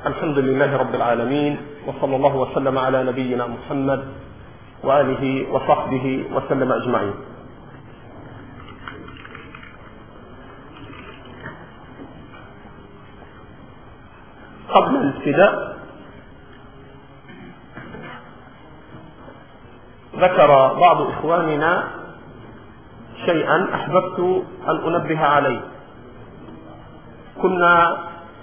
الحمد لله رب العالمين، وصلى الله وسلم على نبينا محمد وآله وصحبه وسلم أجمعين. قبل الابتداء ذكر بعض إخواننا شيئا أحببت أن أنبه عليه. كنا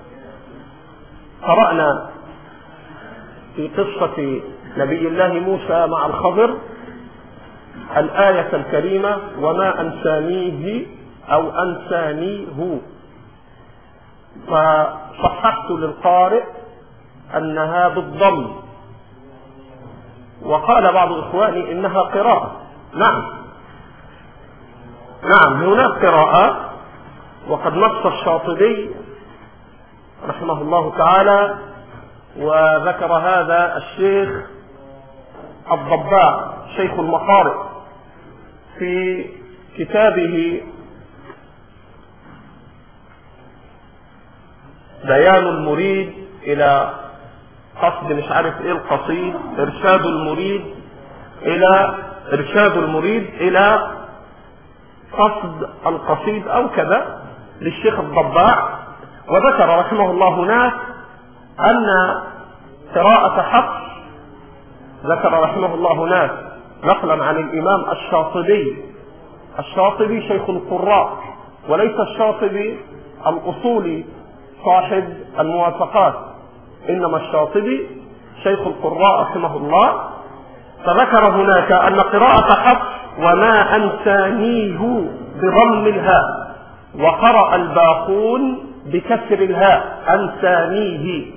قرأنا في قصة نبي الله موسى مع الخضر الآية الكريمة وما أنسانيه أو أنسانيه، فصححت للقارئ أنها بالضم، وقال بعض إخواني إنها قراءة. نعم هناك قراءة، وقد نص الشاطبي رحمه الله تعالى وذكر هذا الشيخ الضباع شيخ المقارئ في كتابه بيان المريد إلى قصد مش عارف ايه القصيد، إرشاد المريد إلى قصد القصيد أو كذا للشيخ الضباع. وذكر رحمه الله هناك أن قراءة حفص، ذكر رحمه الله هناك نقلا عن الإمام الشاطبي شيخ القراء، وليس الشاطبي الأصولي صاحب الموافقات، إنما الشاطبي شيخ القراء رحمه الله. فذكر هناك أن قراءة حفص وما أنسانيه بضم الهاء، وقرأ الباقون بكسر الهاء أنسانيه.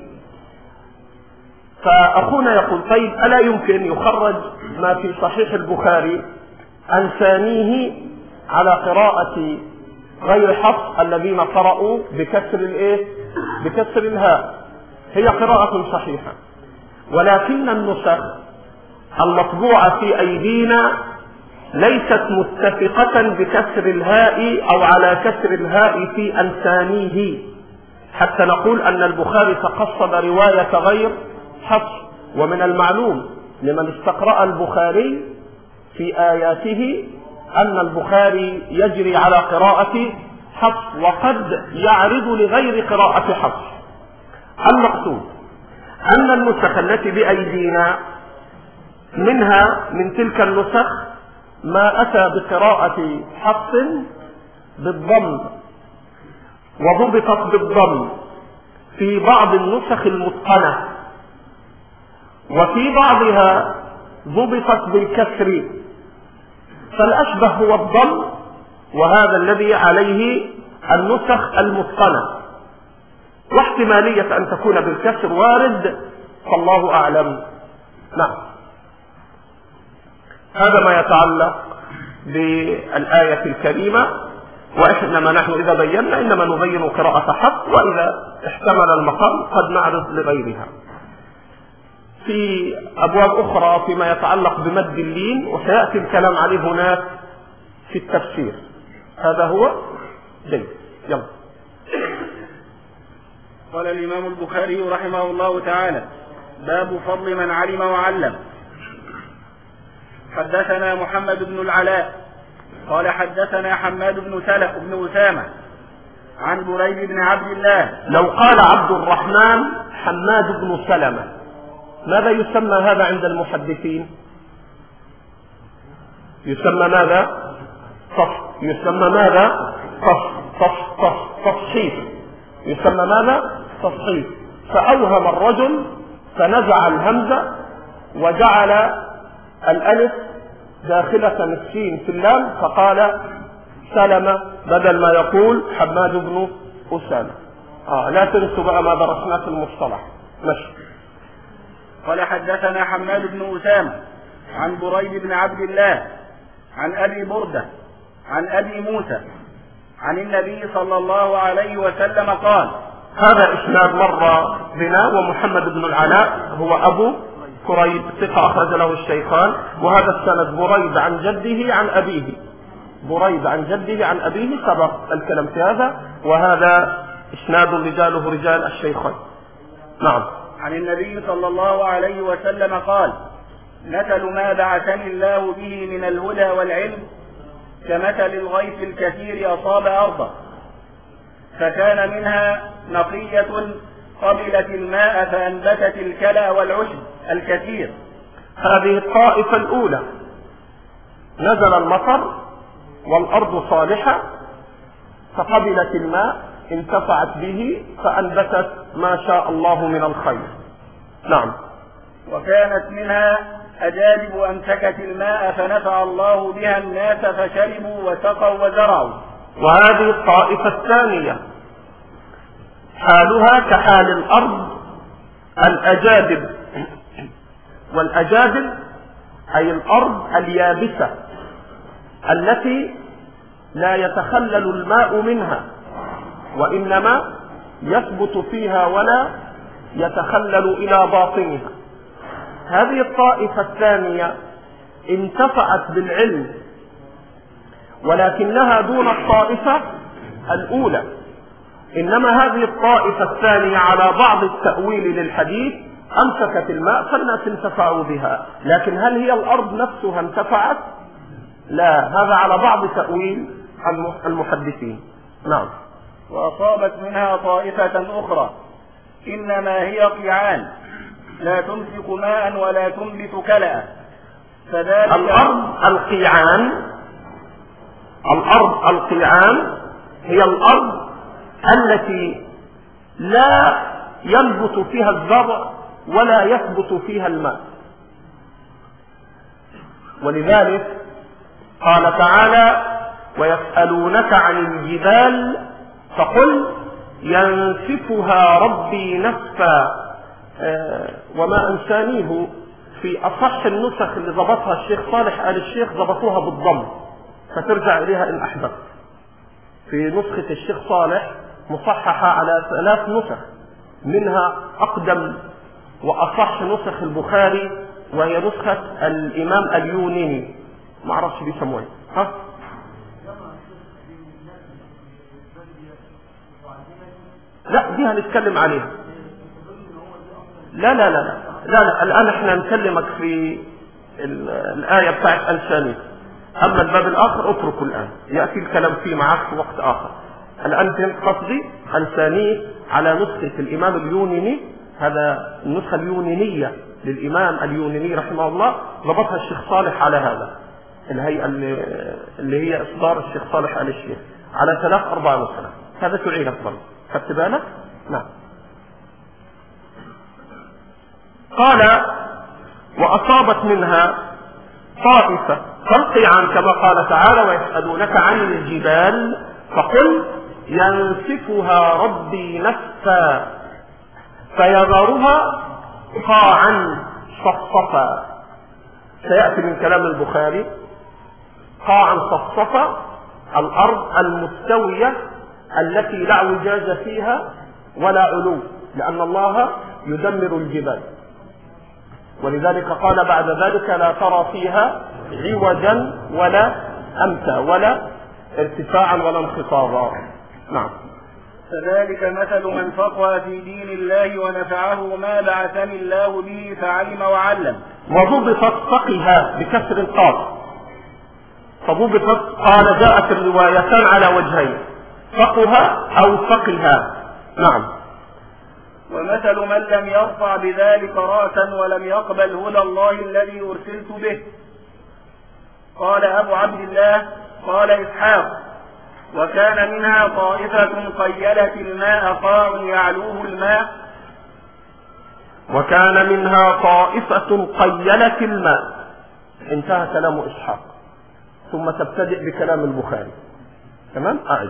فأخونا يقول طيب ألا يمكن يخرج ما في صحيح البخاري أنسانيه على قراءة غير حفص الذين قرأوا بكسر الهاء؟ هي قراءة صحيحة، ولكن النسخ المطبوعة في أيدينا ليست متفقة بكسر الهاء أو على كسر الهاء في أنسانيه، حتى نقول أن البخاري تقصد رواية غير حفص. ومن المعلوم لمن استقرأ البخاري في آياته أن البخاري يجري على قراءة حفص، وقد يعرض لغير قراءة حفص. المقصود أن النسخ التي بأيدينا منها من تلك النسخ ما أتى بقراءة حفص بالضم، وضبطت بالضم في بعض النسخ المتقنة، وفي بعضها ضبطت بالكسر، فالأشبه هو الضم، وهذا الذي عليه النسخ المتقنة، واحتمالية أن تكون بالكسر وارد، فالله أعلم. نعم، هذا ما يتعلق بالآية الكريمة. وإنما نحن إذا بينا إنما نبين قراءة حق، وإذا احتمل المقام قد نعرض لغيرها. في أبواب أخرى فيما يتعلق بمد اللين، وسيأتي الكلام عليه هناك في التفسير. هذا هو جيد. يلا. قال الإمام البخاري رحمه الله تعالى: باب فضل من علم وعلم. حدثنا محمد بن العلاء قال حدثنا حماد بن أسامة عن بريد بن عبد الله. لو قال عبد الرحمن حماد بن سلمة ماذا يسمى هذا عند المحدثين؟ يسمى ماذا؟ تصحيف. يسمى ماذا؟ تصحيف. فأوهم الرجل فنزع الهمزة وجعل الألف داخلة السين في اللام، فقال سلمة بدل ما يقول حماد بن أسامة. لا تنسوا بقى ما درسناه في المصطلح. ماشي. قال حدثنا حماد بن أسامة عن بريد بن عبد الله عن أبي بردة عن أبي موسى عن النبي صلى الله عليه وسلم قال. هذا إسناد مر بنا، ومحمد بن العلاء هو أبو كريب ثقة أخرج له الشيخان، وهذا السند بريد عن جده عن أبيه، سبق الكلام في هذا، وهذا إسناد رجاله رجال الشيخين. نعم. عن النبي صلى الله عليه وسلم قال: مثل ما بعثني الله به من الهدى والعلم كمثل الغيث الكثير أصاب أرضا فكان منها نقية قبلت الماء فأنبتت الكلى والعشب الكثير. هذه الطائفة الأولى، نزل المطر والأرض صالحة فقبلت الماء انتفعت به فأنبتت ما شاء الله من الخير. نعم. وكانت منها أجادب أمسكت الماء فنفع الله بها الناس فشربوا وسقوا وزرعوا. وهذه الطائفة الثانية حالها كحال الأرض الأجادب، والأجادب أي الأرض اليابسة التي لا يتخلل الماء منها وإنما يثبت فيها ولا يتخلل إلى باطنها. هذه الطائفة الثانية انتفعت بالعلم ولكنها دون الطائفة الأولى، إنما هذه الطائفة الثانية على بعض التأويل للحديث أمسكت الماء فالناس انتفعوا بها، لكن هل هي الأرض نفسها انتفعت؟ لا، هذا على بعض تأويل المحدثين. نعم. وأصابت منها طائفة أخرى إنما هي قيعان لا تمسك ماء ولا تنبت كلأ. الأرض القيعان هي الأرض التي لا ينبت فيها الزرع ولا يثبت فيها الماء، ولذلك قال تعالى: ويسألونك عن الجبال فقل ينسفها ربي نسفا. وما أنسانيه في أصح النسخ اللي ضبطها الشيخ صالح آل الشيخ ضبطوها بالضم فترجع إليها إن أحببت. في نسخة الشيخ صالح مصححة على 3 نسخ، منها أقدم وأصح نسخ البخاري وهي نسخة الإمام اليونيني، ما أعرفش بيسموها لا دي هنتكلم عليها. لا لا لا لا لا, لا. الآن احنا نكلمك في الآية بتاعت أنساني، أما الباب الآخر اتركه الآن، يأتي الكلام فيه معك في وقت آخر. الآن فهمت قصدي؟ أنساني على نسخة الإمام اليونيني، هذا النسخة اليونينية للإمام اليونيني رحمه الله، ضبطها الشيخ صالح على هذا الهيئة اللي هي إصدار الشيخ صالح آل الشيخ على 3-4 نسخة. هذا تعين أفضل، خدت بالك؟ نعم. قال: وأصابت منها طائفة كالقيعان كما قال تعالى: ويسألونك عن الجبال فقل ينسفها ربي نسفا فيذرها قاعا صفصفا. سيأتي من كلام البخاري قاعا صفصفا الأرض المستوية التي لا اعوجاج فيها ولا علو، لأن الله يدمر الجبال، ولذلك قال بعد ذلك: لا ترى فيها عوجا ولا أمتا ولا ارتفاعا ولا انخفاضا. نعم. فذلك مثل من فقه في دين الله ونفعه ما بعثني الله به فعلم وعلم. وضبطت فقها بكسر القاف، فضبطت قال جاءت الروايتان على وجهين، فقه أو فقها. نعم. ومثل من لم يرفع بذلك رأسا ولم يقبل هدى الله الذي أرسلت به. قال أبو عبد الله قال إسحاق: وكان منها طائفة قيلت الماء قاع يعلوه الماء. وكان منها طائفة قيلت الماء، انتهى كلام إسحاق، ثم تبتدئ بكلام البخاري. تمام؟ أعد.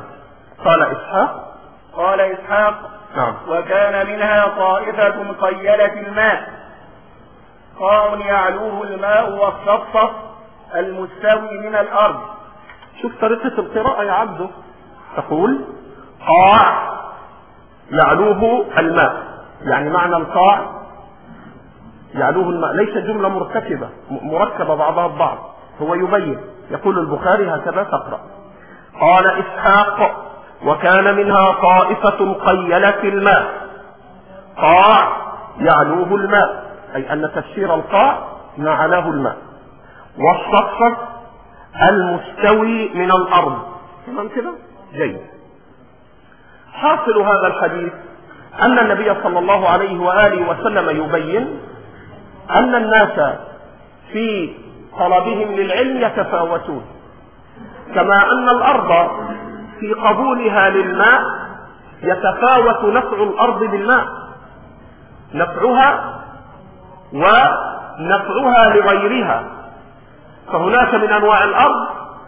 قال إسحاق نعم. وكان منها طائفة قيلت الماء قاع يعلوه الماء والصفصف المستوي من الأرض. شوف طريقة القراءة يا عبده، تقول قاع يعلوه الماء، يعني معنى القاع يعلوه الماء ليس جملة مركبة بعضها ببعض، هو يبين. يقول البخاري هكذا تقرأ. قال إسحاق: وكان منها طائفة قيلت الماء قاع يعلوه الماء، أي أن تفسير القاع ما علاه الماء. والصفصف المستوي من الأرض. تمام كده؟ جيد. حاصل هذا الحديث أن النبي صلى الله عليه وآله وسلم يبين أن الناس في طلبهم للعلم يتفاوتون، كما أن الأرض في قبولها للماء يتفاوت نفع الأرض بالماء، نفعها ونفعها لغيرها. فهناك من أنواع الأرض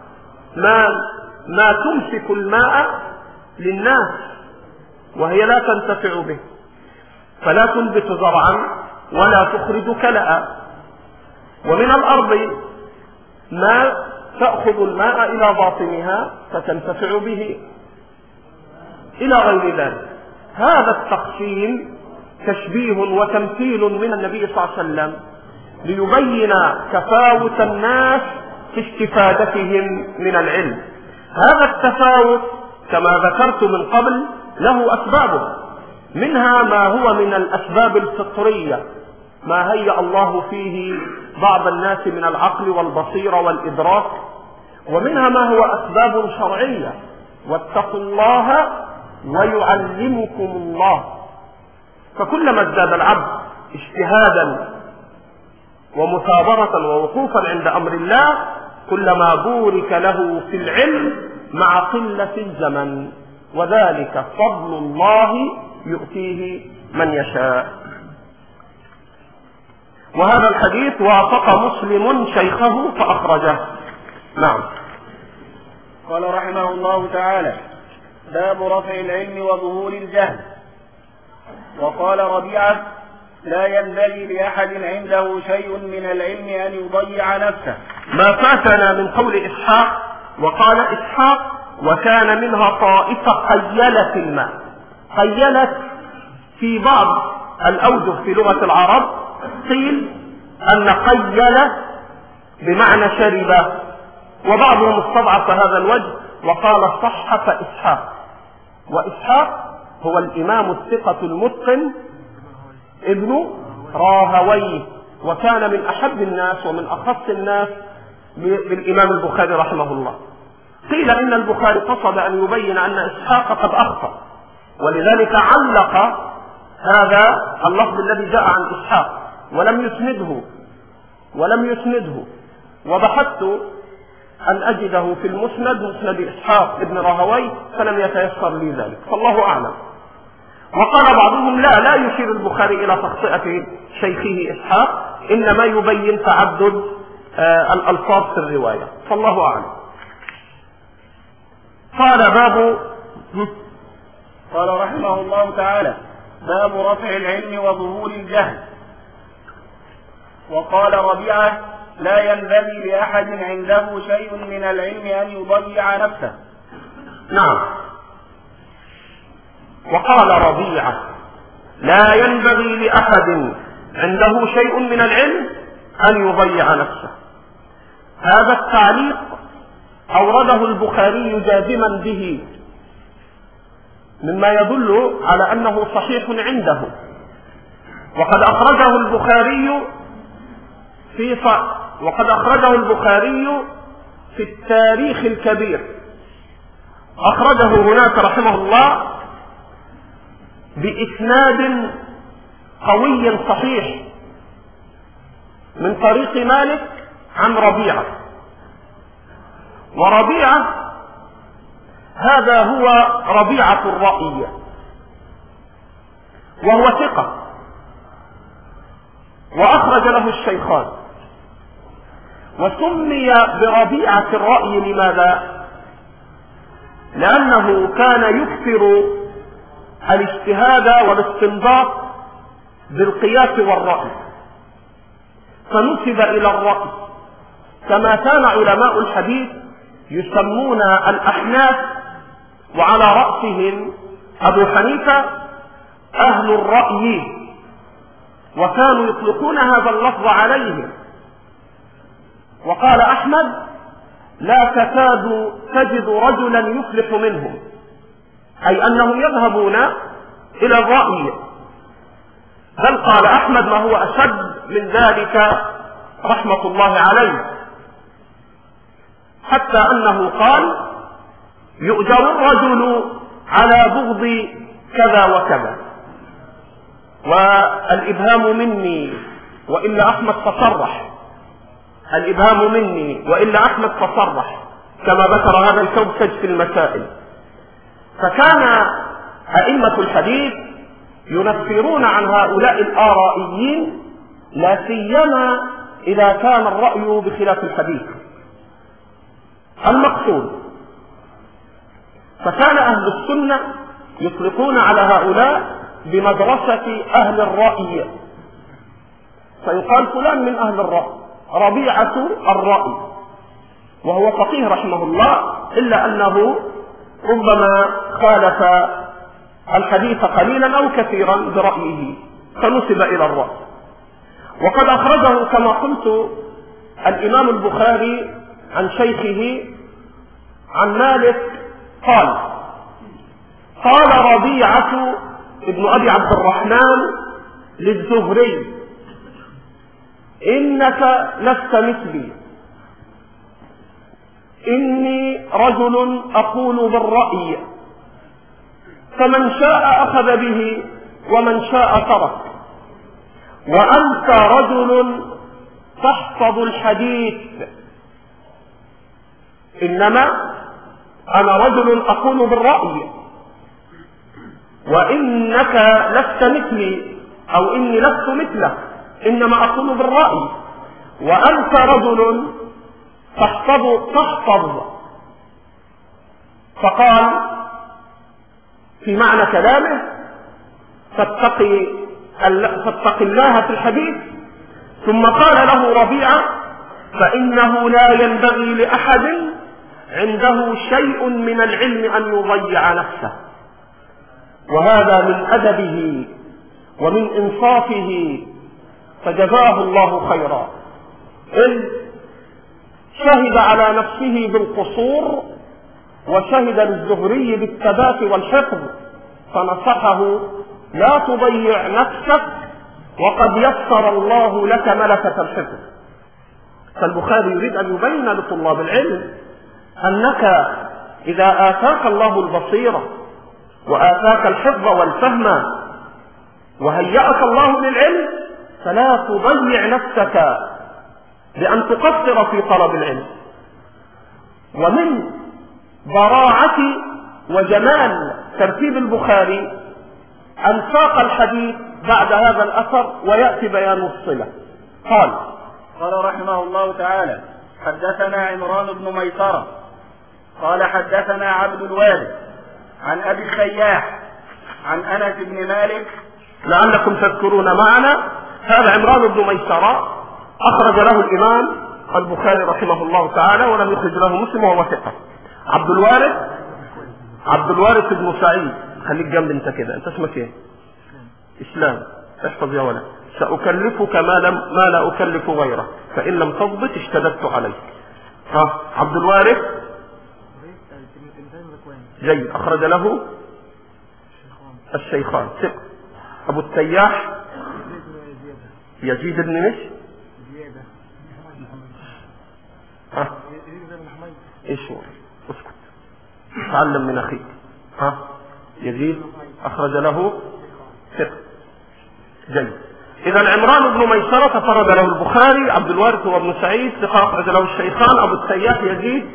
ما تمسك الماء للناس وهي لا تنتفع به، فلا تنبت زرعا ولا تخرج كلأ. ومن الأرض ما تأخذ الماء إلى باطنها فتنتفع به إلى غير ذلك. هذا التقسيم تشبيه وتمثيل من النبي صلى الله عليه وسلم ليبين تفاوت الناس في استفادتهم من العلم. هذا التفاوت كما ذكرت من قبل له أسبابه، منها ما هو من الأسباب الفطرية، ما هيأ الله فيه بعض الناس من العقل والبصيرة والإدراك، ومنها ما هو أسباب شرعية، واتقوا الله ويعلمكم الله. فكلما ازداد العبد اجتهادا ومثابرة ووقوفا عند أمر الله كلما بورك له في العلم مع قلة الزمن، وذلك فضل الله يؤتيه من يشاء. وهذا الحديث وافق مسلم شيخه فأخرجه. نعم. قال رحمه الله تعالى: باب رفع العلم وظهور الجهل. وقال ربيعة: لا ينبغي لأحد عنده شيء من العلم أن يضيع نفسه. ما فاتنا من قول إسحاق، وقال إسحاق: وكان منها طائفة قيلت الماء. قيلت في بعض الأوجه في لغة العرب قيل أن قيل بمعنى شرب، وبعضهم استضعف هذا الوجه وقال صحف إسحاق. وإسحاق هو الإمام الثقة المتقن ابن راهويه، وكان من أحب الناس ومن أخص الناس بالإمام البخاري رحمه الله. قيل إن البخاري قصد أن يبين أن إسحاق قد أخطأ، ولذلك علق هذا اللفظ الذي جاء عن إسحاق ولم يسنده، وبحثت أن أجده في المسند، مسند إسحاق ابن راهويه، فلم يتيسر لي ذلك، فالله أعلم. وقال بعضهم لا يشير البخاري إلى تخطئة شيخه إسحاق، إنما يبين تعدد الألفاظ في الرواية، فالله أعلم. قال رحمه الله تعالى: باب رفع العلم وظهور الجهل. وقال ربيعة: لا ينبغي لأحد عنده شيء من العلم أن يضيع نفسه. نعم. وقال ربيعة: لا ينبغي لأحد عنده شيء من العلم أن يضيع نفسه. هذا التعليق أورده البخاري جازما به، مما يدل على أنه صحيح عنده. وقد أخرجه البخاري في التاريخ الكبير، أخرجه هناك رحمه الله بإسناد قوي صحيح من طريق مالك عن ربيعة. وربيعة هذا هو ربيعة الرأي، وهو ثقة، وأخرج له الشيخان. وسمي بربيعة الرأي لماذا؟ لأنه كان يكثر الاجتهاد والاستنباط بالقياس والرأي، فنسب إلى الرأي، كما كان علماء الحديث يسمون الأحناف وعلى رأسهم أبو حنيفة أهل الرأي، وكانوا يطلقون هذا اللفظ عليهم. وقال أحمد: لا تكاد تجد رجلا يفلح منهم، أي أنهم يذهبون إلى الرأي. بل قال أحمد ما هو أشد من ذلك رحمة الله عليه، حتى أنه قال يؤجر الرجل على بغض كذا وكذا، والإبهام مني وإلا أحمد تصرح، الإبهام مني وإلا أحمد تصرح، كما ذكر هذا الكوكب في المسائل. فكان أئمة الحديث ينفرون عن هؤلاء الآرائيين، لا سيما إذا كان الرأي بخلاف الحديث المقصود. فكان أهل السنة يطلقون على هؤلاء بمدرسة أهل الرأي، فيقال فلان من أهل الرأي، ربيعة الرأي، وهو فقيه رحمه الله، إلا أنه ربما خالف الحديث قليلا أو كثيرا برأيه فنسب إلى الرأي. وقد أخرجه كما قلت الإمام البخاري عن شيخه عن مالك قال ربيعة ابن أبي عبد الرحمن للزهري إنك لست مثلي، إني رجل أقول بالرأي، فمن شاء أخذ به ومن شاء ترك، وأنت رجل تحفظ الحديث، إنما أنا رجل أقول بالرأي، وإنك لست مثلي أو إني لست مثلك، إنما أقول بالرأي، وأنت رجل تحفظ. فقال في معنى كلامه فاتق الله في الحديث. ثم قال له ربيعة فإنه لا ينبغي لأحد عنده شيء من العلم أن يضيع نفسه، وهذا من أدبه ومن إنصافه، فجزاه الله خيرا، إذ شهد على نفسه بالقصور وشهد للزهري بالثبات والحفظ، فنصحه لا تضيع نفسك وقد يسر الله لك ملكة الحفظ. فالبخاري يريد أن يبين لطلاب العلم أنك إذا آتاك الله البصيرة وآتاك الحفظ والفهم وهيأك الله للعلم فلا تضيع نفسك بأن تقصر في طلب العلم. ومن براعة وجمال ترتيب البخاري أن ساق الحديث بعد هذا الأثر ويأتي بيان الصلة. قال رحمه الله تعالى حدثنا عمران بن ميسرة قال حدثنا عبد الوارث عن أبي السياح عن أنس بن مالك. لعلكم تذكرون معنا هذا عمران بن ميسرة أخرج له الإمام البخاري رحمه الله تعالى ولم يخرج له مسلم وهو ثقة. عبد الوارث بن سعيد، خليك جنب انت كده، انت اسمك ايه؟ اسلام، احفظ يا ولد. سأكلفك ما لا أكلف غيره، فإن لم تضبط اشتددت عليك. عبد الوارث جيد، أخرج له الشيخان ثقة. أبو التياح يزيد بن ايش هو؟ اسكت، تعلم من أخيك. يزيد أخرج له ثقة. جيد. إذا عمران بن ميسرة فرد له البخاري، عبد الوارث وابن سعيد ثقة أخرج له الشيخان، أبو التياح يزيد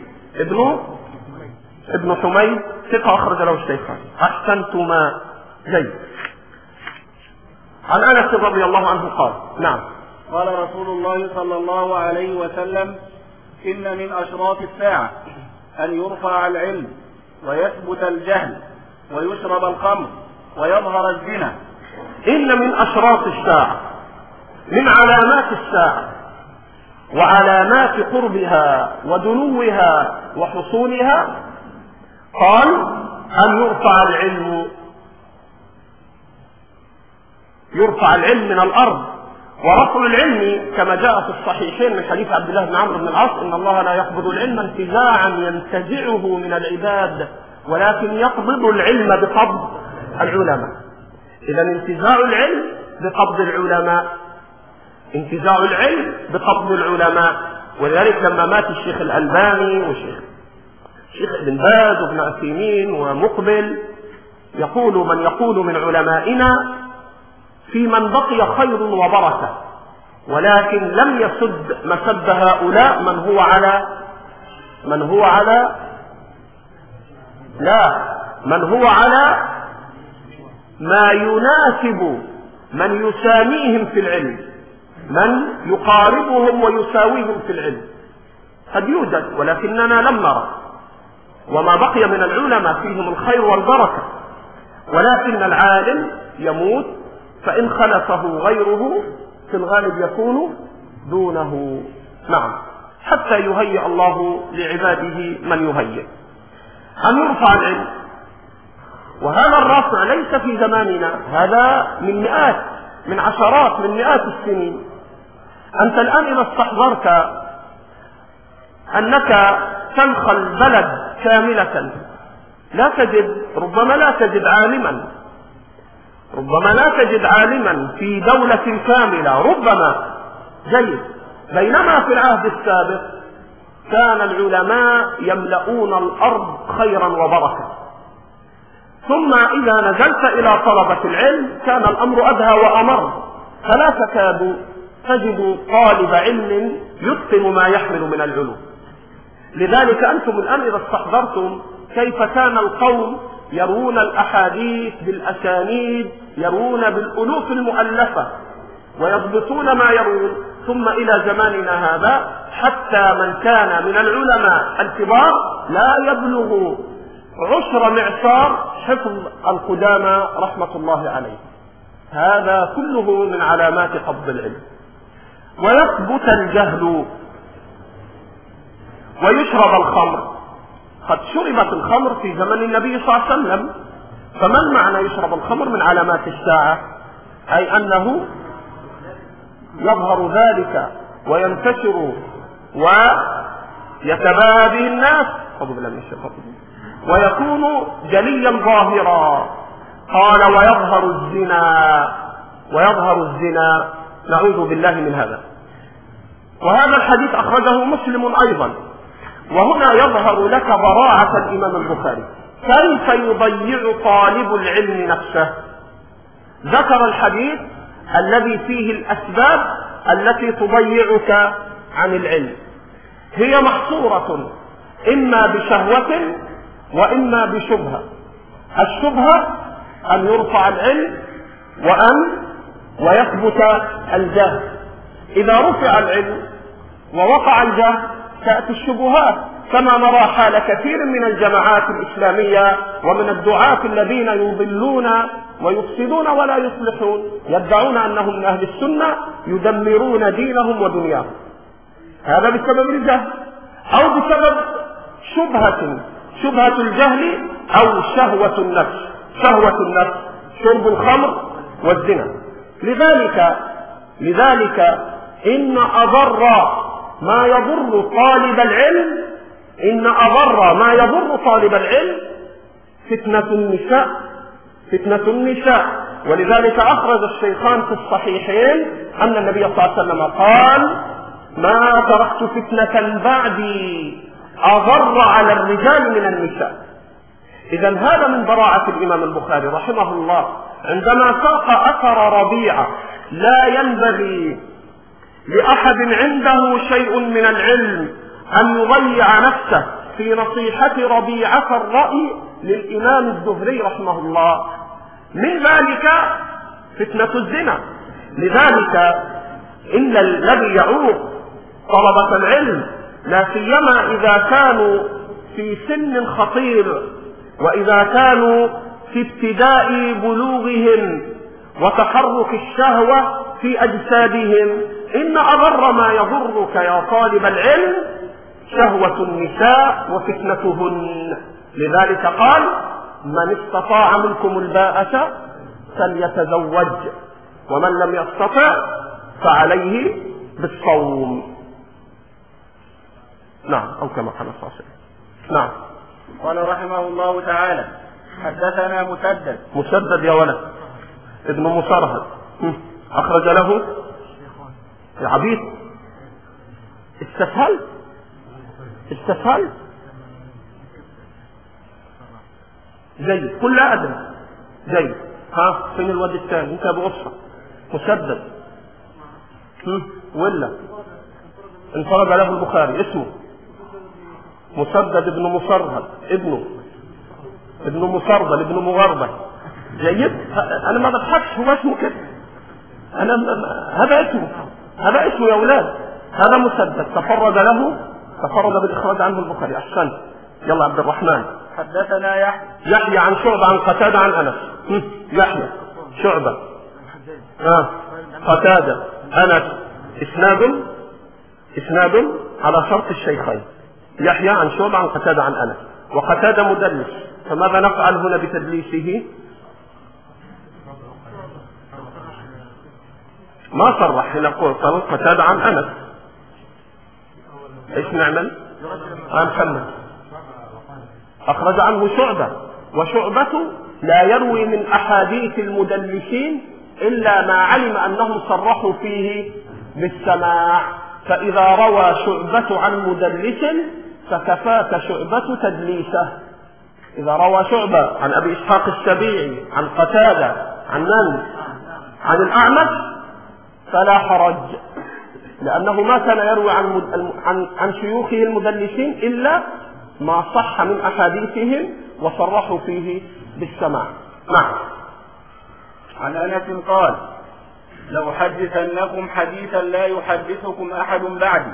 ابن حميد ثقة أخرج له الشيخان. أحسنتما. جيد. عن أنس رضي الله عنه قال نعم قال رسول الله صلى الله عليه وسلم إن من أشراط الساعة أن يرفع العلم ويثبت الجهل ويشرب الخمر ويظهر الزنا. إن من أشراط الساعة، من علامات الساعة وعلامات قربها ودنوها وحصولها، قال أن يرفع العلم من الأرض. ورفع العلم كما جاء في الصحيحين من حديث عبد الله بن عمرو بن العاص إن الله لا يقبض العلم انتزاعا ينتزعه من العباد ولكن يقبض العلم بقبض العلماء. إذا انتزاع العلم بقبض العلماء، انتزاع العلم بقبض العلماء. ولذلك لما مات الشيخ الألباني والشيخ ابن باز وابن عثيمين ومقبل، من يقول من علمائنا في من بقي خير وبركة، ولكن لم يسد مسد هؤلاء من هو على ما يناسب من يساميهم في العلم، من يقاربهم ويساويهم في العلم. قد يوجد ولكننا لم نرى، وما بقي من العلماء فيهم الخير والبركة، ولكن العالم يموت فإن خلفه غيره في الغالب يكون دونه. نعم، حتى يهيئ الله لعباده من يهيئ. أن يرفع العلم، وهذا الرفع ليس في زماننا، هذا من عشرات من مئات السنين. أنت الآن إذا استحضرت أنك تنخل بلد كاملة ربما لا تجد عالما في دولة كاملة، ربما جيد. بينما في العهد السابق كان العلماء يملؤون الأرض خيرا وبركة. ثم إذا نزلت إلى طلبة العلم كان الأمر أدهى وأمر، فلا تكاد تجد طالب علم يتقن ما يحمل من العلوم. لذلك أنتم الآن إذا استحضرتم كيف كان القوم يروون الأحاديث بالأسانيد، يروون بالألوف المؤلفة ويضبطون ما يروون، ثم إلى زماننا هذا حتى من كان من العلماء الكبار لا يبلغ 10 معشار حفظ القدامى رحمة الله عليه. هذا كله من علامات قبض العلم. ويثبت الجهل ويشرب الخمر. قد شربت الخمر في زمن النبي صلى الله عليه وسلم، فما المعنى يشرب الخمر؟ من علامات الساعة، أي أنه يظهر ذلك وينتشر ويتباهى به الناس ويكون جليا ظاهرا. قال ويظهر الزنا، نعوذ بالله من هذا. وهذا الحديث أخرجه مسلم أيضا. وهنا يظهر لك براعة الإمام البخاري، كيف يضيع طالب العلم نفسه. ذكر الحديث الذي فيه الأسباب التي تضيعك عن العلم، هي محصورة إما بشهوة وإما بشبهة. الشبهة أن يرفع العلم ويثبت الجهل. إذا رفع العلم ووقع الجهل تأتي الشبهات، كما نرى حال كثير من الجماعات الإسلامية ومن الدعاة الذين يضلون ويفسدون ولا يصلحون، يدعون أنهم من أهل السنة يدمرون دينهم ودنياهم. هذا بسبب الجهل أو بسبب شبهة الجهل أو شهوة النفس، شرب الخمر والزنا. لذلك إن أضر ما يضر طالب العلم فتنة النساء. ولذلك أخرج الشيخان في الصحيحين أن النبي صلى الله عليه وسلم قال: ما تركت فتنة بعدي أضر على الرجال من النساء. إذا هذا من براعة الإمام البخاري رحمه الله عندما ساق أثر ربيعة. لا ينبغي لأحد عنده شيء من العلم أن يضيع نفسه في نصيحة ربيعة الرأي للإمام الزهري رحمه الله، من ذلك فتنة الزنا. لذلك إن الذي يعوق طلبة العلم لا سيما إذا كانوا في سن خطير، وإذا كانوا في ابتداء بلوغهم وتحرك الشهوة في أجسادهم، إن أضر ما يضرك يا طالب العلم شهوة النساء وفتنتهن. لذلك قال: من استطاع منكم الباءة فليتزوج، ومن لم يستطع فعليه بالصوم. نعم، أو كما قال صلى الله عليه وسلم. نعم. قال رحمه الله تعالى: حدثنا مسدد يا ولد ابن مصرهد أخرج له العبيد. استسهل جيد، كل أدري جيد. ها فين الواد الثاني؟ انت ابو قصة مسدد ولا انفرد له البخاري، اسمه مسدد ابن مصرهد، ابن مصربل ابن مغربل. جيد. انا ما بضحكش، هو اسمه كده، انا هذا اسمه يا اولاد. هذا مسدد تفرد بالاخراج عنه البخاري. احسنت. يلا عبد الرحمن. حدثنا يحيى عن شعبة عن قتادة عن انس. يحيى شعبة قتادة انس، اسناد على شرط الشيخين. يحيى عن شعبة عن قتادة عن انس، وقتادة مدلس، فماذا نفعل هنا بتدليسه؟ ما صرح هنا، قال قتادة عن انس. ايش نعمل؟ عن محمد أخرج عنه شعبة، وشعبة لا يروي من أحاديث المدلسين إلا ما علم أنهم صرحوا فيه بالسماع، فإذا روى شعبة عن مدلس فكفاك شعبة تدليسه. إذا روى شعبة عن أبي إسحاق السبيعي عن قتادة عن من؟ عن الأعمش فلا حرج، لأنه ما كان يروي عن شيوخه المدلسين إلا ما صح من أحاديثهم وصرحوا فيه بالسماع. نعم. عن أنس قال: لأحدثنكم حديثا لا يحدثكم أحد بعدي.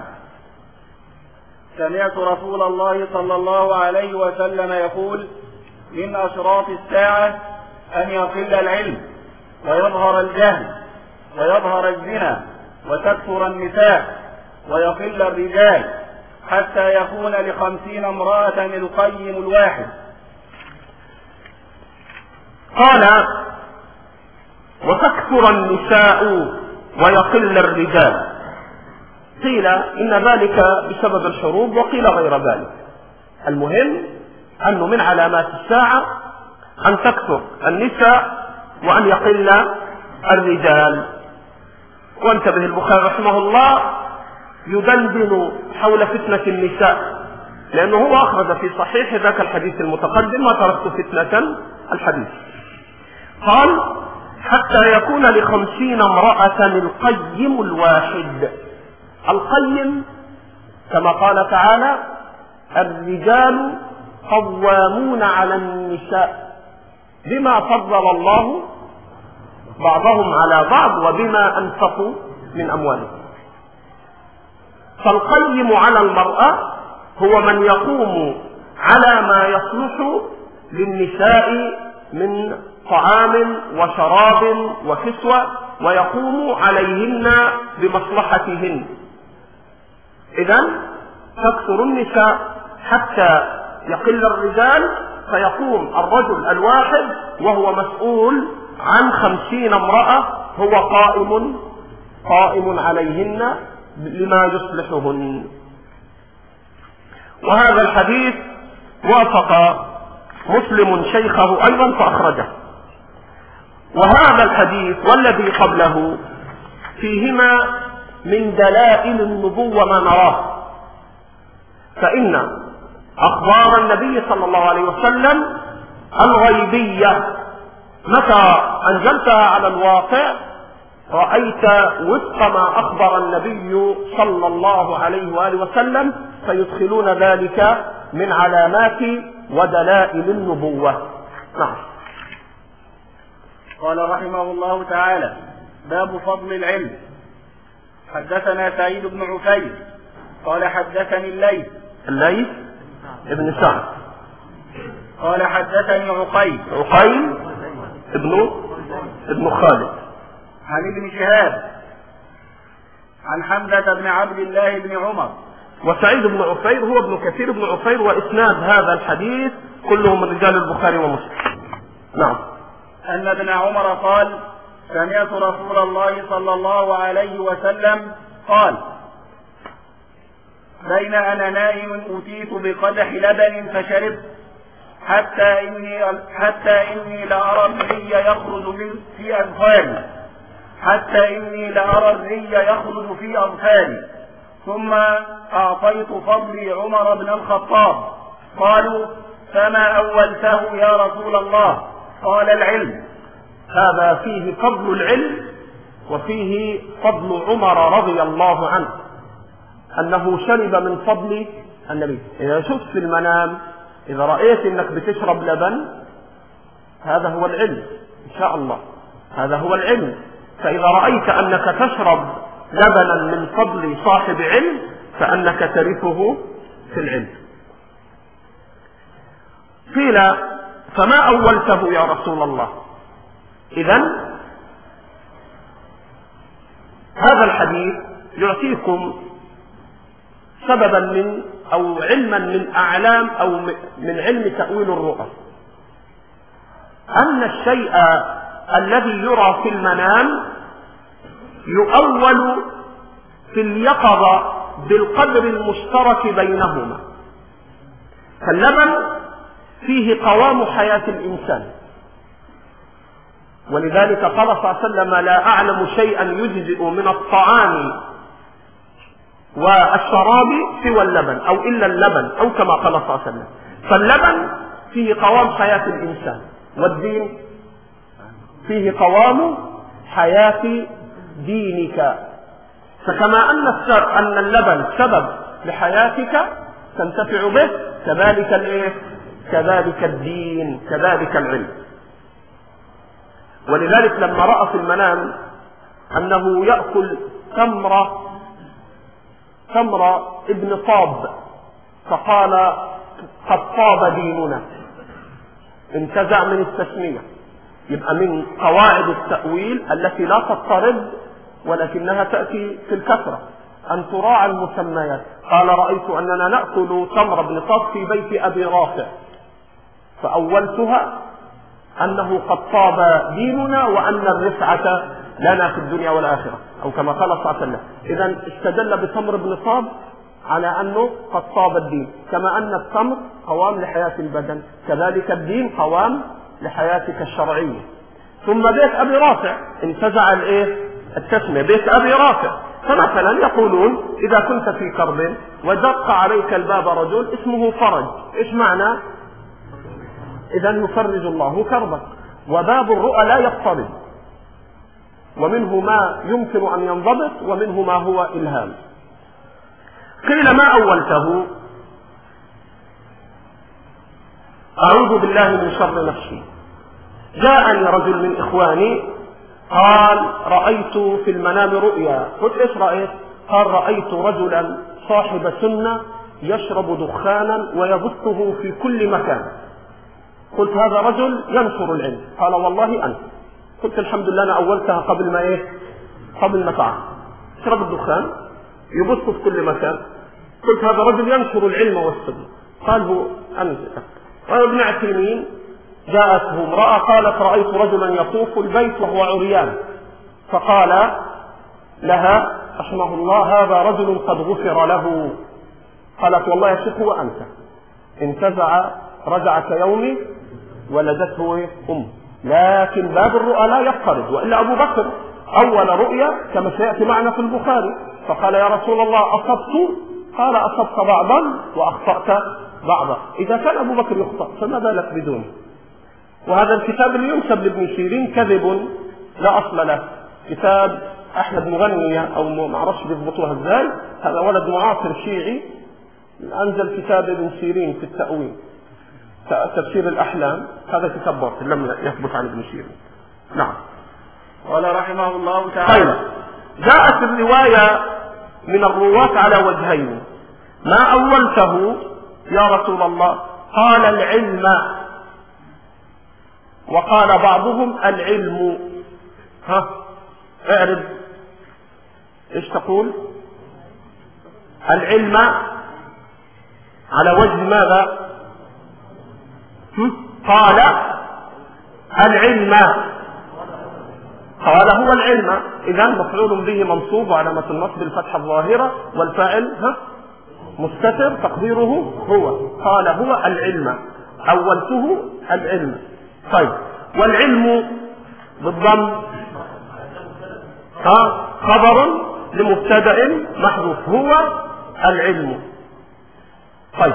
سمعت رسول الله صلى الله عليه وسلم يقول: من أشراط الساعة أن يقل العلم ويظهر الجهل ويظهر الزنا وتكثر النساء ويقل الرجال حتى يكون ل50 امرأة القيم الواحد. قال: وتكثر النساء ويقل الرجال. قيل إن ذلك بسبب الحروب، وقيل غير ذلك. المهم أنه من علامات الساعة أن تكثر النساء وأن يقل الرجال. وانتبه، البخاري رحمه الله يدندن حول فتنة النساء، لأنه هو أخرج في صحيح ذاك الحديث المتقدم: ما تركت فتنة الحديث. قال: حتى يكون ل50 امرأة القيم الواحد. القيم كما قال تعالى: الرجال قوامون على النساء بما فضل الله بعضهم على بعض وبما أنفقوا من أموالهم. فالقيم على المرأة هو من يقوم على ما يصلح للنساء من طعام وشراب وكسوة، ويقوم عليهن بمصلحتهن. إذن تكثر النساء حتى يقل الرجال، فيقوم الرجل الواحد وهو مسؤول عن 50 امرأة، هو قائم عليهن لما يصلحهن. وهذا الحديث وافق مسلم شيخه أيضا فأخرجه. وهذا الحديث والذي قبله فيهما من دلائل النبوة ما نراه، فإن أخبار النبي صلى الله عليه وسلم الغيبية متى أنزلتها على الواقع رأيت وفق ما أخبر النبي صلى الله عليه وآله وسلم، فيدخلون ذلك من علامات ودلائل النبوة. نعم. قال رحمه الله تعالى: باب فضل العلم. حدثنا سعيد بن عفير قال حدثني الليث ابن سعد قال حدثني عقيل ابن خالد عن ابن شهاب عن حمزة بن عبد الله بن عمر. وسعيد بن عفير هو ابن كثير بن عفير، وإسناد هذا الحديث كلهم من رجال البخاري ومسلم. نعم. أن ابن عمر قال: سمعت رسول الله صلى الله عليه وسلم قال: بين أنا نائم أتيت بقدح لبن فشربت حتى إني لأرى النبي يخرج في أظفاري حتى إني لأرى الري يخرج في أظفاري. ثم أعطيت فضلي عمر بن الخطاب. قالوا: فما أولته يا رسول الله؟ قال: العلم. هذا فيه فضل العلم وفيه فضل عمر رضي الله عنه، أنه شرب من فضل النبي. إذا شفت في المنام، إذا رأيت أنك بتشرب لبن، هذا هو العلم إن شاء الله، هذا هو العلم. فإذا رأيت أنك تشرب لبنا من فضل صاحب علم فأنك ترثه في العلم. قيل: فما أولته يا رسول الله؟ إذن هذا الحديث يعطيكم سببا من أو علما من أعلام أو من علم تأويل الرؤى، أن الشيء الذي يرى في المنام يؤول في اليقظة بالقدر المشترك بينهما. فاللبن فيه قوام حياة الإنسان، ولذلك قال صلى الله عليه وسلم: لا أعلم شيئا يجزئ من الطعام والشراب سوى اللبن أو إلا اللبن، أو كما قال صلى الله عليه وسلم. فاللبن فيه قوام حياة الإنسان، والدين فيه قوام حياة دينك. فكما أن اللبن سبب لحياتك تنتفع به، كذلك الدين، كذلك العلم. ولذلك لما رأى في المنام أنه يأكل تمر ابن طاب فقال: قد طاب ديننا، انتزع من التسمية. يبقى من قواعد التأويل التي لا تضطرد ولكنها تأتي في الكثرة أن تراعى المسميات. قال: رأيت أننا نأكل تمر ابن طاب في بيت أبي رافع، فأولتها أنه قد طاب ديننا وأن الرفعة لنا في الدنيا والآخرة، أو كما قال صلى الله عليه وسلم. إذن استدل بتمر ابن طاب على أنه قد طاب الدين. كما أن التمر قوام لحياة البدن، كذلك الدين قوام لحياتك الشرعية. ثم بيت أبي رافع انتزع التسمية، بيت أبي رافع. فمثلا يقولون: إذا كنت في كرب ودق عليك الباب رجل اسمه فرج، إيش معنى؟ إذن يفرج الله كربك. وباب الرؤى لا يضطرد، ومنه ما يمكن أن ينضبط ومنه ما هو إلهام. قيل: ما أولته؟ أعوذ بالله من شر نفسي. جاءني رجل من إخواني قال: رأيت في المنام رؤيا. قلت: إيش رأيت؟ قال: رأيت رجلا صاحب سنة يشرب دخانا ويبثه في كل مكان. قلت: هذا رجل ينشر العلم. قال: والله أنت. قلت: الحمد لله، أنا أولتها قبل ما تعرف. شرب الدخان يبث في كل مكان. قلت: هذا رجل ينشر العلم والسنة. قال: هو أنت. وابن عثيمين جاءته امرأة قالت: رأيت رجلا يطوف البيت وهو عريان، فقال لها رحمه الله: هذا رجل قد غفر له. قالت: والله يا شيخ هو أنت. انتزع، رجع كيوم ولدته لكن باب الرؤى لا يضطرد. وإلا أبو بكر أول رؤيا كما سيأتي معنا في البخاري، فقال: يا رسول الله أصبت؟ قال: أصبت بعضا وأخطأت بعضا. إذا كان أبو بكر يخطأ فما بالك بدونه؟ وهذا الكتاب اللي ينسب لابن سيرين كذب لا أصل له، كتاب أحمد مغنية أو ما أعرفش بيضبطوها إزاي، هذا ولد معاصر شيعي أنزل كتاب ابن سيرين في التأويل، تفسير الأحلام. هذا كتاب باطل لم يثبت عن ابن سيرين. نعم. قال رحمه الله تعالى: جاءت الرواية من الرواة على وجهين: ما أولته يا رسول الله؟ قال: العلم. وقال بعضهم: العلم. اعرف ايش تقول؟ العلم على وجه ماذا؟ قال: العلم. قال: هو العلم. إذا مفعول به منصوب وعلامة النصب الفتحة الظاهرة، والفاعل مستتر تقديره هو. قال: هو العلم، أولته العلم. طيب، والعلم بالضم خبر لمبتدأ محذوف هو العلم. طيب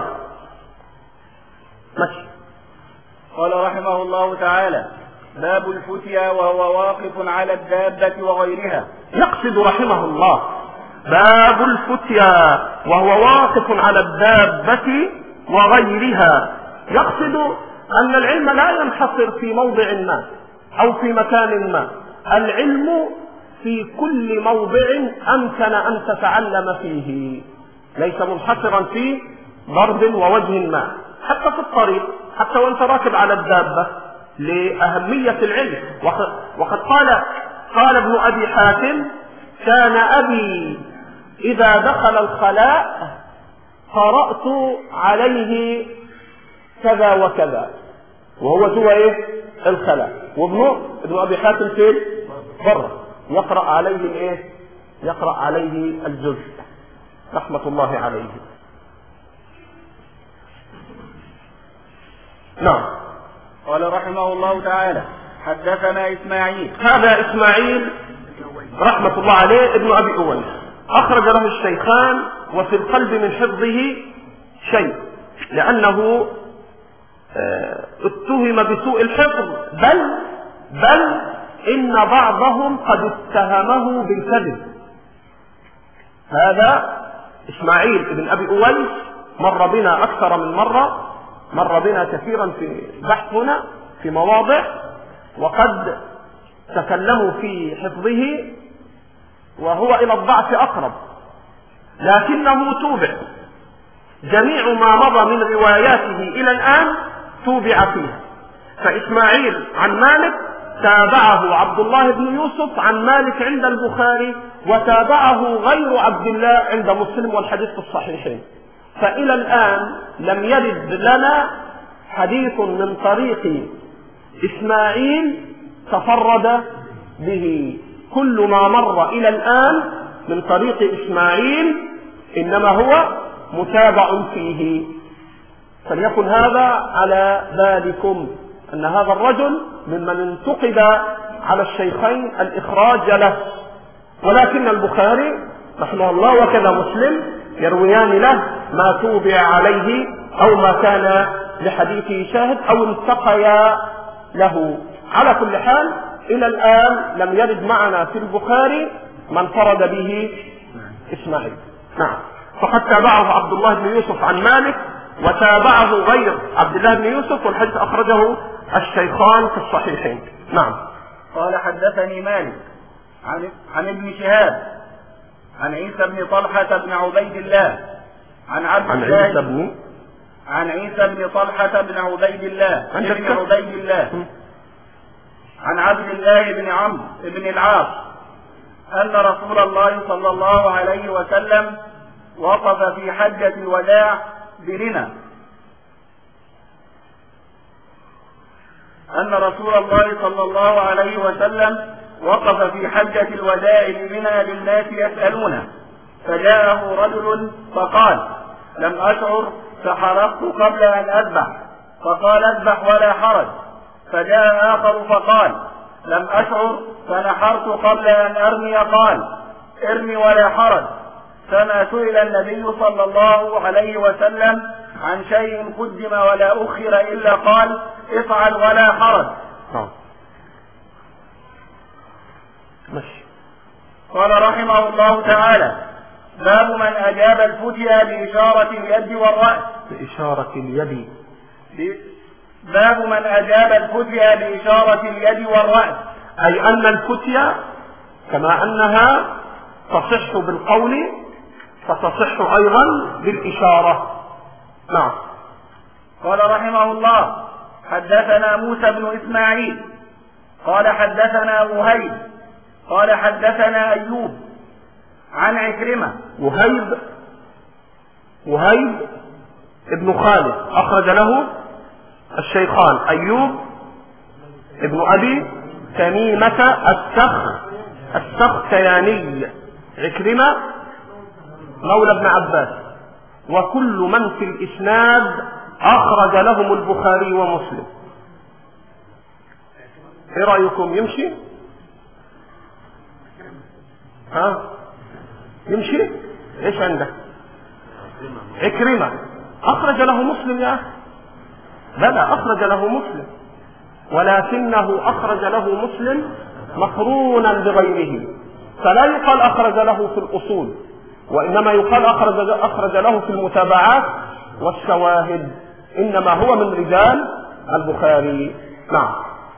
ماشي. قال رحمه الله تعالى: باب الفتيا وهو واقف على الدابة وغيرها. يقصد رحمه الله باب الفتيا وهو واقف على الدابة وغيرها، يقصد أن العلم لا ينحصر في موضع ما أو في مكان ما، العلم في كل موضع أمكن أن تتعلم فيه، ليس منحصرا في ضرب ووجه ما، حتى في الطريق، حتى وانت راكب على الدابة، لأهمية العلم. وقد قال ابن أبي حاتم: كان أبي إذا دخل الخلاء قرأت عليه كذا وكذا، وهو جوا الخلاء، ابن أبي حاتم فين؟ بره، يقرأ عليه يقرأ عليه الجزء رحمة الله عليه. نعم. قال رحمه الله تعالى: حدثنا إسماعيل. هذا إسماعيل رحمة الله عليه ابن أبي أويس، أخرج له الشيخان، وفي القلب من حفظه شيء، لأنه اتهم بسوء الحفظ، بل إن بعضهم قد اتهمه بالكذب. هذا إسماعيل ابن أبي أويس مر بنا أكثر من مرة، مر بنا كثيرا في بحثنا في مواضع، وقد تكلموا في حفظه، وهو إلى الضعف أقرب، لكنه توبع، جميع ما مضى من رواياته إلى الآن توبع فيها. فإسماعيل عن مالك تابعه عبد الله بن يوسف عن مالك عند البخاري، وتابعه غير عبد الله عند مسلم، والحديث في الصحيحين. فإلى الآن لم يرد لنا حديث من طريق إسماعيل تفرد به، كل ما مر إلى الآن من طريق إسماعيل إنما هو متابع فيه. فليكن هذا على بالكم، أن هذا الرجل ممن انتقد على الشيخين الإخراج له، ولكن البخاري رحمه الله وكذا مسلم يرويان له ما توبع عليه أو ما كان لحديثه شاهد أو التقيا له. على كل حال إلى الآن لم يرد معنا في البخاري من فرد به إسماعيل. نعم. فقد تابعه عبد الله بن يوسف عن مالك، وتابعه غير عبد الله بن يوسف، والحديث أخرجه الشيخان في الصحيحين. نعم. قال: حدثني مالك عن ابن شهاب عن عيسى بن طلحة بن عبيد الله عن عيسى بن طلحة بن عبيد الله عن عبد الله بن عمرو بن العاص أن رسول الله صلى الله عليه وسلم وقف في حجة الوداع برنا للناس يسألونه، فجاءه رجل فقال: لم أشعر فحرقت قبل أن أذبح، فقال: اذبح ولا حرج. فجاء آخر فقال: لم أشعر فنحرت قبل أن أرمي، قال: ارمي ولا حرج. فما سئل النبي صلى الله عليه وسلم عن شيء قدم ولا أخر إلا قال: افعل ولا حرج. قال رحمه الله تعالى: باب من أجاب الفتيا بإشارة اليد والرأس. باب من أجاب الفتيا بإشارة اليد والرأس، أي أن الفتيا كما أنها تصح بالقول فتصح أيضا بالإشارة. نعم. قال رحمه الله: حدثنا موسى بن إسماعيل قال حدثنا وهيب قال حدثنا أيوب عن عكرمة. وهيب ابن خالد أخرج له الشيخان، أيوب ابن أبي تميمة السختياني، عكرمة مولى ابن عباس، وكل من في الإسناد أخرج لهم البخاري ومسلم. إيه رأيكم؟ يمشي؟ يمشي. ايش عندك؟ عكرمة اخرج له مسلم يا اخي. بلى اخرج له مسلم، ولكنه اخرج له مسلم مقرونا بغيره، فلا يقال اخرج له في الاصول، وانما يقال اخرج له في المتابعات والشواهد، انما هو من رجال البخاري. نعم.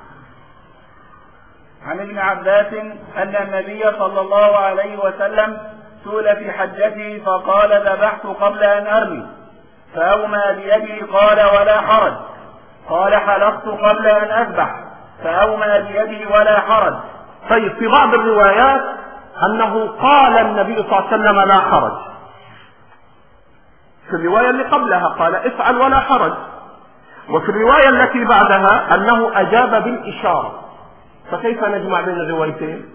عن ابن عباس أن النبي صلى الله عليه وسلم سئل في حجته فقال ذبحت قبل أن أرمي، فأومى بيده قال ولا حرج. قال حلقت قبل أن أذبح، فأومى بيده ولا حرج. طيب، في بعض الروايات أنه قال النبي صلى الله عليه وسلم لا حرج، في الرواية اللي قبلها قال افعل ولا حرج، وفي الرواية التي بعدها أنه أجاب بالإشارة، فكيف نجمع بين الروايتين؟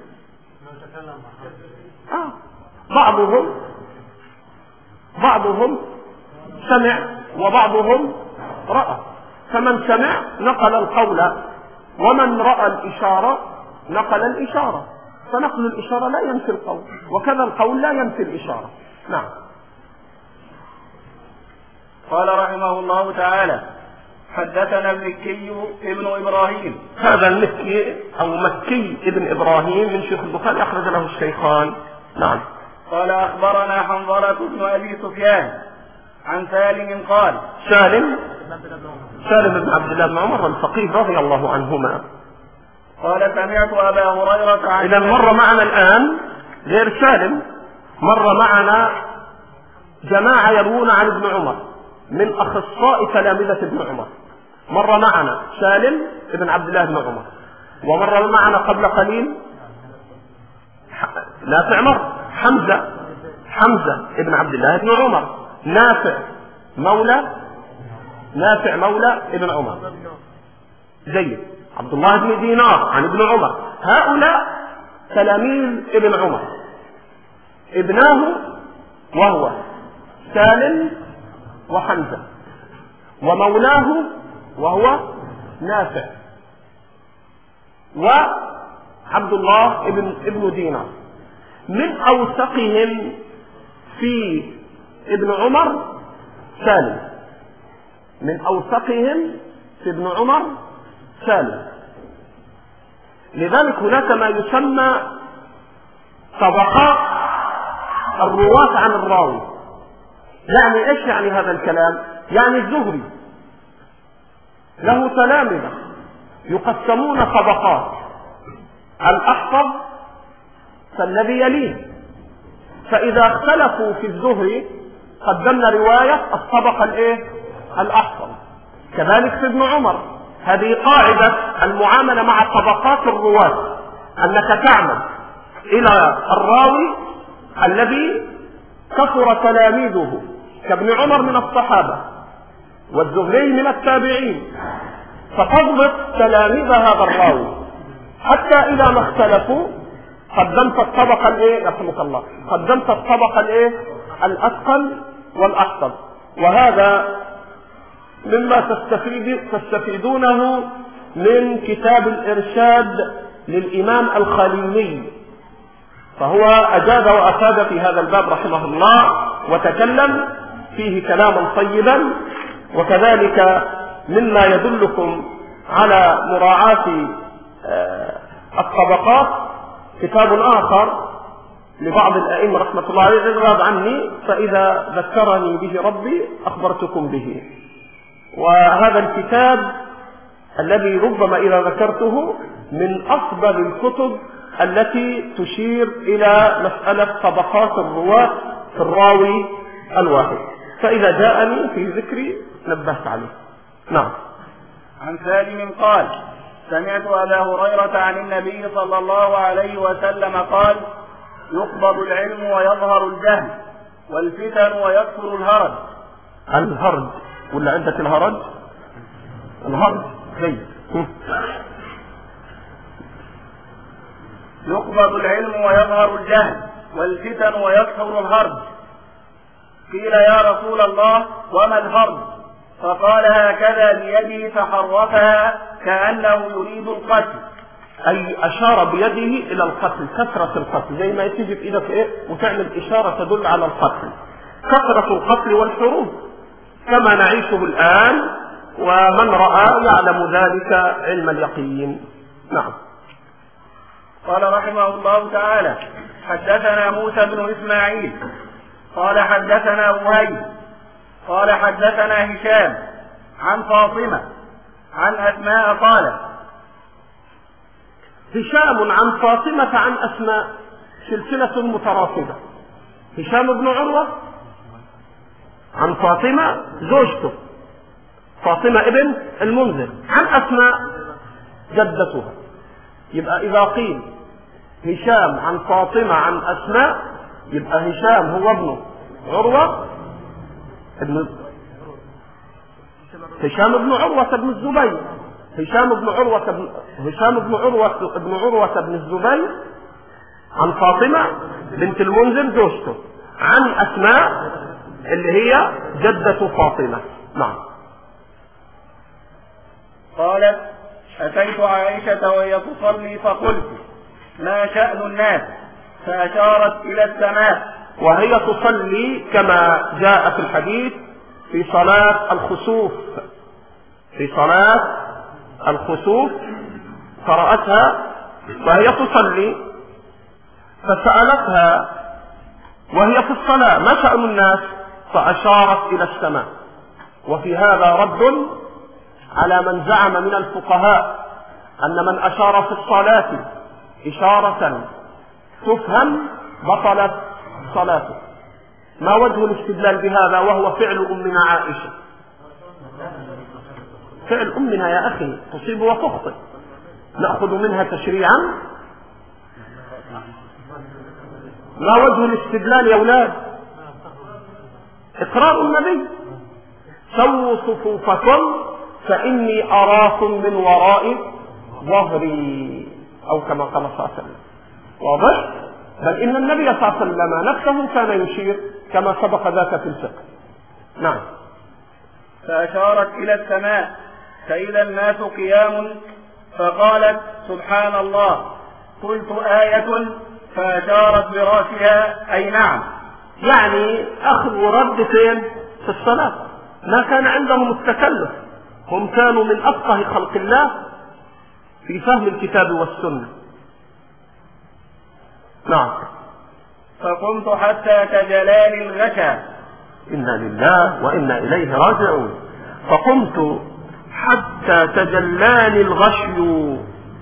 بعضهم سمع وبعضهم رأى، فمن سمع نقل القول، ومن رأى الإشارة نقل الإشارة، فنقل الإشارة لا ينفي القول، وكذا القول لا ينفي الإشارة. نعم. قال رحمه الله تعالى حدثنا المكي ابن إبراهيم. هذا المكي أو مكي ابن إبراهيم من شيخ البخاري، أخرج له الشيخان. نعم. قال أخبرنا حنظلة بن أبي سفيان عن سالم قال سالم بن عبد الله بن عمر الفقيه رضي الله عنهما قال سمعت أبا هريرة عن إذا مر معنا الآن غير سالم، مر معنا جماعة يروون عن ابن عمر من أخصاء تلامذة ابن عمر. مر معنا سالم ابن عبد الله بن عمر، ومر معنا قبل قليل نافع مر حمزة ابن عبد الله بن عمر، نافع مولى ابن عمر، زيد عبد الله بن دينار عن ابن عمر. هؤلاء تلاميذ ابن عمر، ابناه وهو سالم وحمزة، ومولاه وهو نافع، وعبد الله ابن دينار. من أوثقهم في ابن عمر سالم، من أوثقهم في ابن عمر سالم. لذلك هناك ما يسمى طبقات الرواة عن الراوي. يعني ايش يعني هذا الكلام؟ يعني الزهري له تلامذة يقسمون طبقات، الأحفظ فالذي يليه، فإذا اختلفوا في الزهري قدمنا رواية الطبقة الأحفظ. كذلك في ابن عمر، هذه قاعدة المعاملة مع طبقات الرواة، أنك تعمل إلى الراوي الذي كثر تلاميذه كابن عمر من الصحابة والزهري من التابعين، فتضبط تلاميذ هذا الراوي حتى إذا ما اختلفوا قدمت الطبقة يرحمك الله، قدمت الطبقة الأثقل والأحفظ. وهذا مما تستفيدونه من كتاب الإرشاد للإمام الخليلي، فهو أجاد وأفاد في هذا الباب رحمه الله، وتكلم فيه كلاما طيبا. وكذلك مما يدلكم على مراعاة الطبقات كتاب آخر لبعض الأئمة رحمة الله عليه غاب عني، فإذا ذكرني به ربي أخبرتكم به. وهذا الكتاب الذي ربما إذا ذكرته من أفضل الكتب التي تشير إلى مسألة طبقات الرواة في الراوي الواحد، فإذا جاءني في ذكري نبهت عليه. نعم. عن سالم قال سمعت أبا هريرة عن النبي صلى الله عليه وسلم قال يقبض العلم ويظهر الجهل والفتن ويكثر الهرج ولا عندك الهرج جيد. يقبض العلم ويظهر الجهل والفتن ويكثر الهرج. قيل يا رسول الله وما الهرج؟ فقال هكذا بيده فحركها كأنه يريد القتل. أي أشار بيده إلى القتل، كثرة القتل، زي ما تيجي في إيدك إيه وتعمل إشارة تدل على القتل، كثرة القتل والحروب كما نعيشه الآن، ومن رأى يعلم ذلك علم اليقين. نعم. قال رحمه الله تعالى: حدثنا موسى بن إسماعيل قال حدثنا وهيب قال حدثنا هشام عن فاطمة عن أسماء قالت. هشام عن فاطمة عن أسماء سلسلة متراتبة. هشام بن عروة عن فاطمة زوجته فاطمة ابن المنذر عن أسماء جدتها. يبقى إذا قيل هشام عن فاطمة عن أسماء يبقى هشام هو ابن عروة هشام بن عروة بن الزبير، هشام بن عروة بن الزبير عن فاطمة بنت المنذر زوجته عن أسماء اللي هي جدة فاطمة. نعم. قالت: أتيت عائشة وهي تصلي فقلت: ما شأن الناس؟ فأشارت إلى السماء. وهي تصلي كما جاء في الحديث في صلاة الخسوف، قرأتها وهي تصلي، فسألتها وهي في الصلاة: ما شأن الناس؟ فأشارت إلى السماء. وفي هذا رد على من زعم من الفقهاء أن من أشار في الصلاة إشارة تفهم بطلت صلاته. ما وجه الاستدلال بهذا وهو فعل أمنا عائشة؟ فعل أمنا يا أخي، تصيب وتخطئ، نأخذ منها تشريعا؟ ما وجه الاستدلال يا أولاد؟ إقرار النبي: سووا صفوفكم فإني أراكم من وراء ظهري، أو كما قال صلى الله عليه وسلم. واضح؟ بل إن النبي صلى الله عليه وسلم نفسه كان يشير كما سبق ذاك في الفقه. نعم. فأشارت إلى السماء فإذا الناس قيام، فقالت: سبحان الله. قلت: آية؟ فأشارت برأسها: أي نعم. يعني أخذ ورد فين؟ في الصلاة. ما كان عندهم التكلف، هم كانوا من أفقه خلق الله في فهم الكتاب والسنة. نعم. فقمت حتى كجلال الغشا. إنا لله وإنا إليه راجعون. فقمت حتى تجلاني الغشي.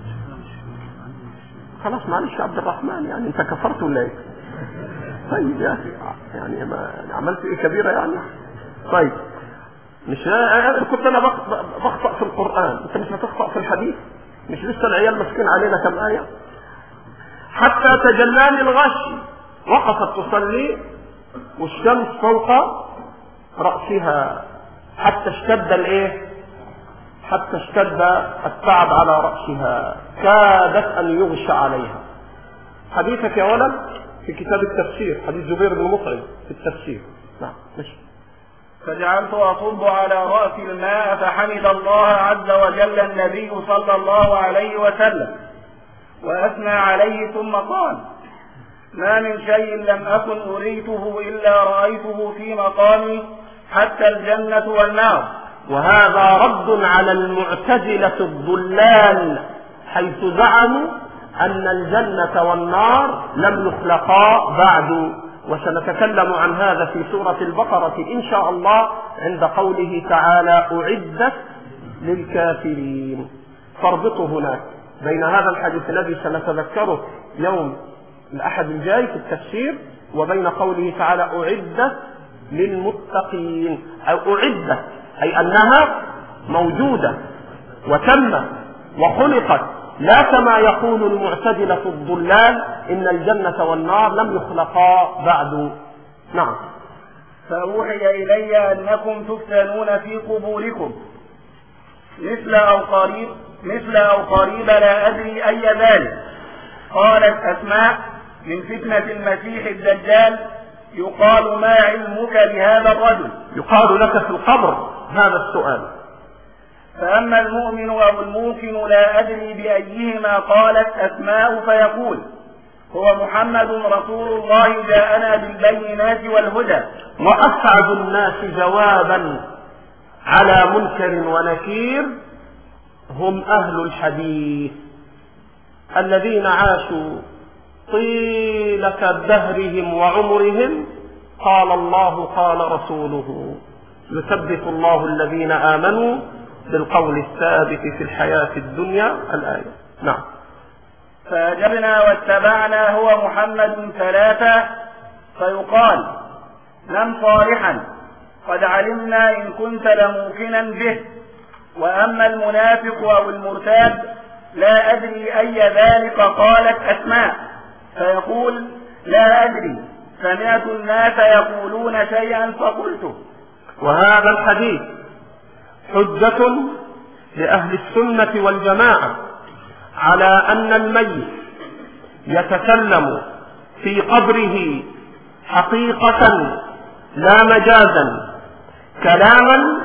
خلاص معلش يا عبد الرحمن، يعني انت كفرت ولا ايه؟ طيب يا اخي، يعني ما عملت ايه كبيره يعني؟ طيب مش كنت انا بخطأ في القرآن، انت مش هتخطأ في الحديث؟ مش لسه العيال ماسكين علينا كم آية؟ حتى تجلاني الغش. وقفت تصلي والشمس فوق رأسها حتى اشتد الايه؟ حتى اشتد التعب على رأسها، كادت أن يغشى عليها. حديثك يا ولد في كتاب التفسير، حديث جبير بن مطعم في التفسير. نعم ماشي. فجعلت أصب على رأسي الماء فحمد الله عز وجل النبي صلى الله عليه وسلم وأثنى عليه، ثم قال: ما من شيء لم أكن أريته إلا رأيته في مقامي حتى الجنة والنار. وهذا رد على المعتزلة الضلال حيث زعموا أن الجنة والنار لم يخلقا بعد، وسنتكلم عن هذا في سورة البقرة إن شاء الله عند قوله تعالى: أعدت للكافرين. فاربطوا هناك بين هذا الحديث الذي سنتذكره يوم الأحد الجاي في التفسير وبين قوله تعالى: أعدت للمتقين. أو أعدت أي أنها موجودة وتمت وخلقت، لا كما يقول المعتزلة الضلال إن الجنة والنار لم يخلقا بعد. نعم. فأوحي إلي أنكم تفتنون في قبوركم مثل أو قريب لا أدري أي ذلك. قالت أسماء: من فتنة المسيح الدجال. يقال: ما علمك بهذا الرجل؟ يقال لك في القبر هذا السؤال. فأما المؤمن أو الموقن لا أدري بأيهما قالت أسماء فيقول هو محمد رسول الله جاءنا بالبينات والهدى. وأسعد الناس جوابا على منكر ونكير هم أهل الحديث الذين عاشوا طيلة دهرهم وعمرهم قال الله قال رسوله يثبت الله الذين آمنوا بالقول الثابت في الحياة الدنيا. الآية. نعم. فأجبنا واتبعنا هو محمد ثلاثة فيقال نم صالحا قد علمنا إن كنت لموقنا به. وأما المنافق أو المرتاب لا أدري أي ذلك قالت أسماء فيقول لا أدري سمعت الناس يقولون شيئا فقلته. وهذا الحديث حجة لأهل السنة والجماعة على أن الميت يتكلم في قبره حقيقة لا مجازا كلاما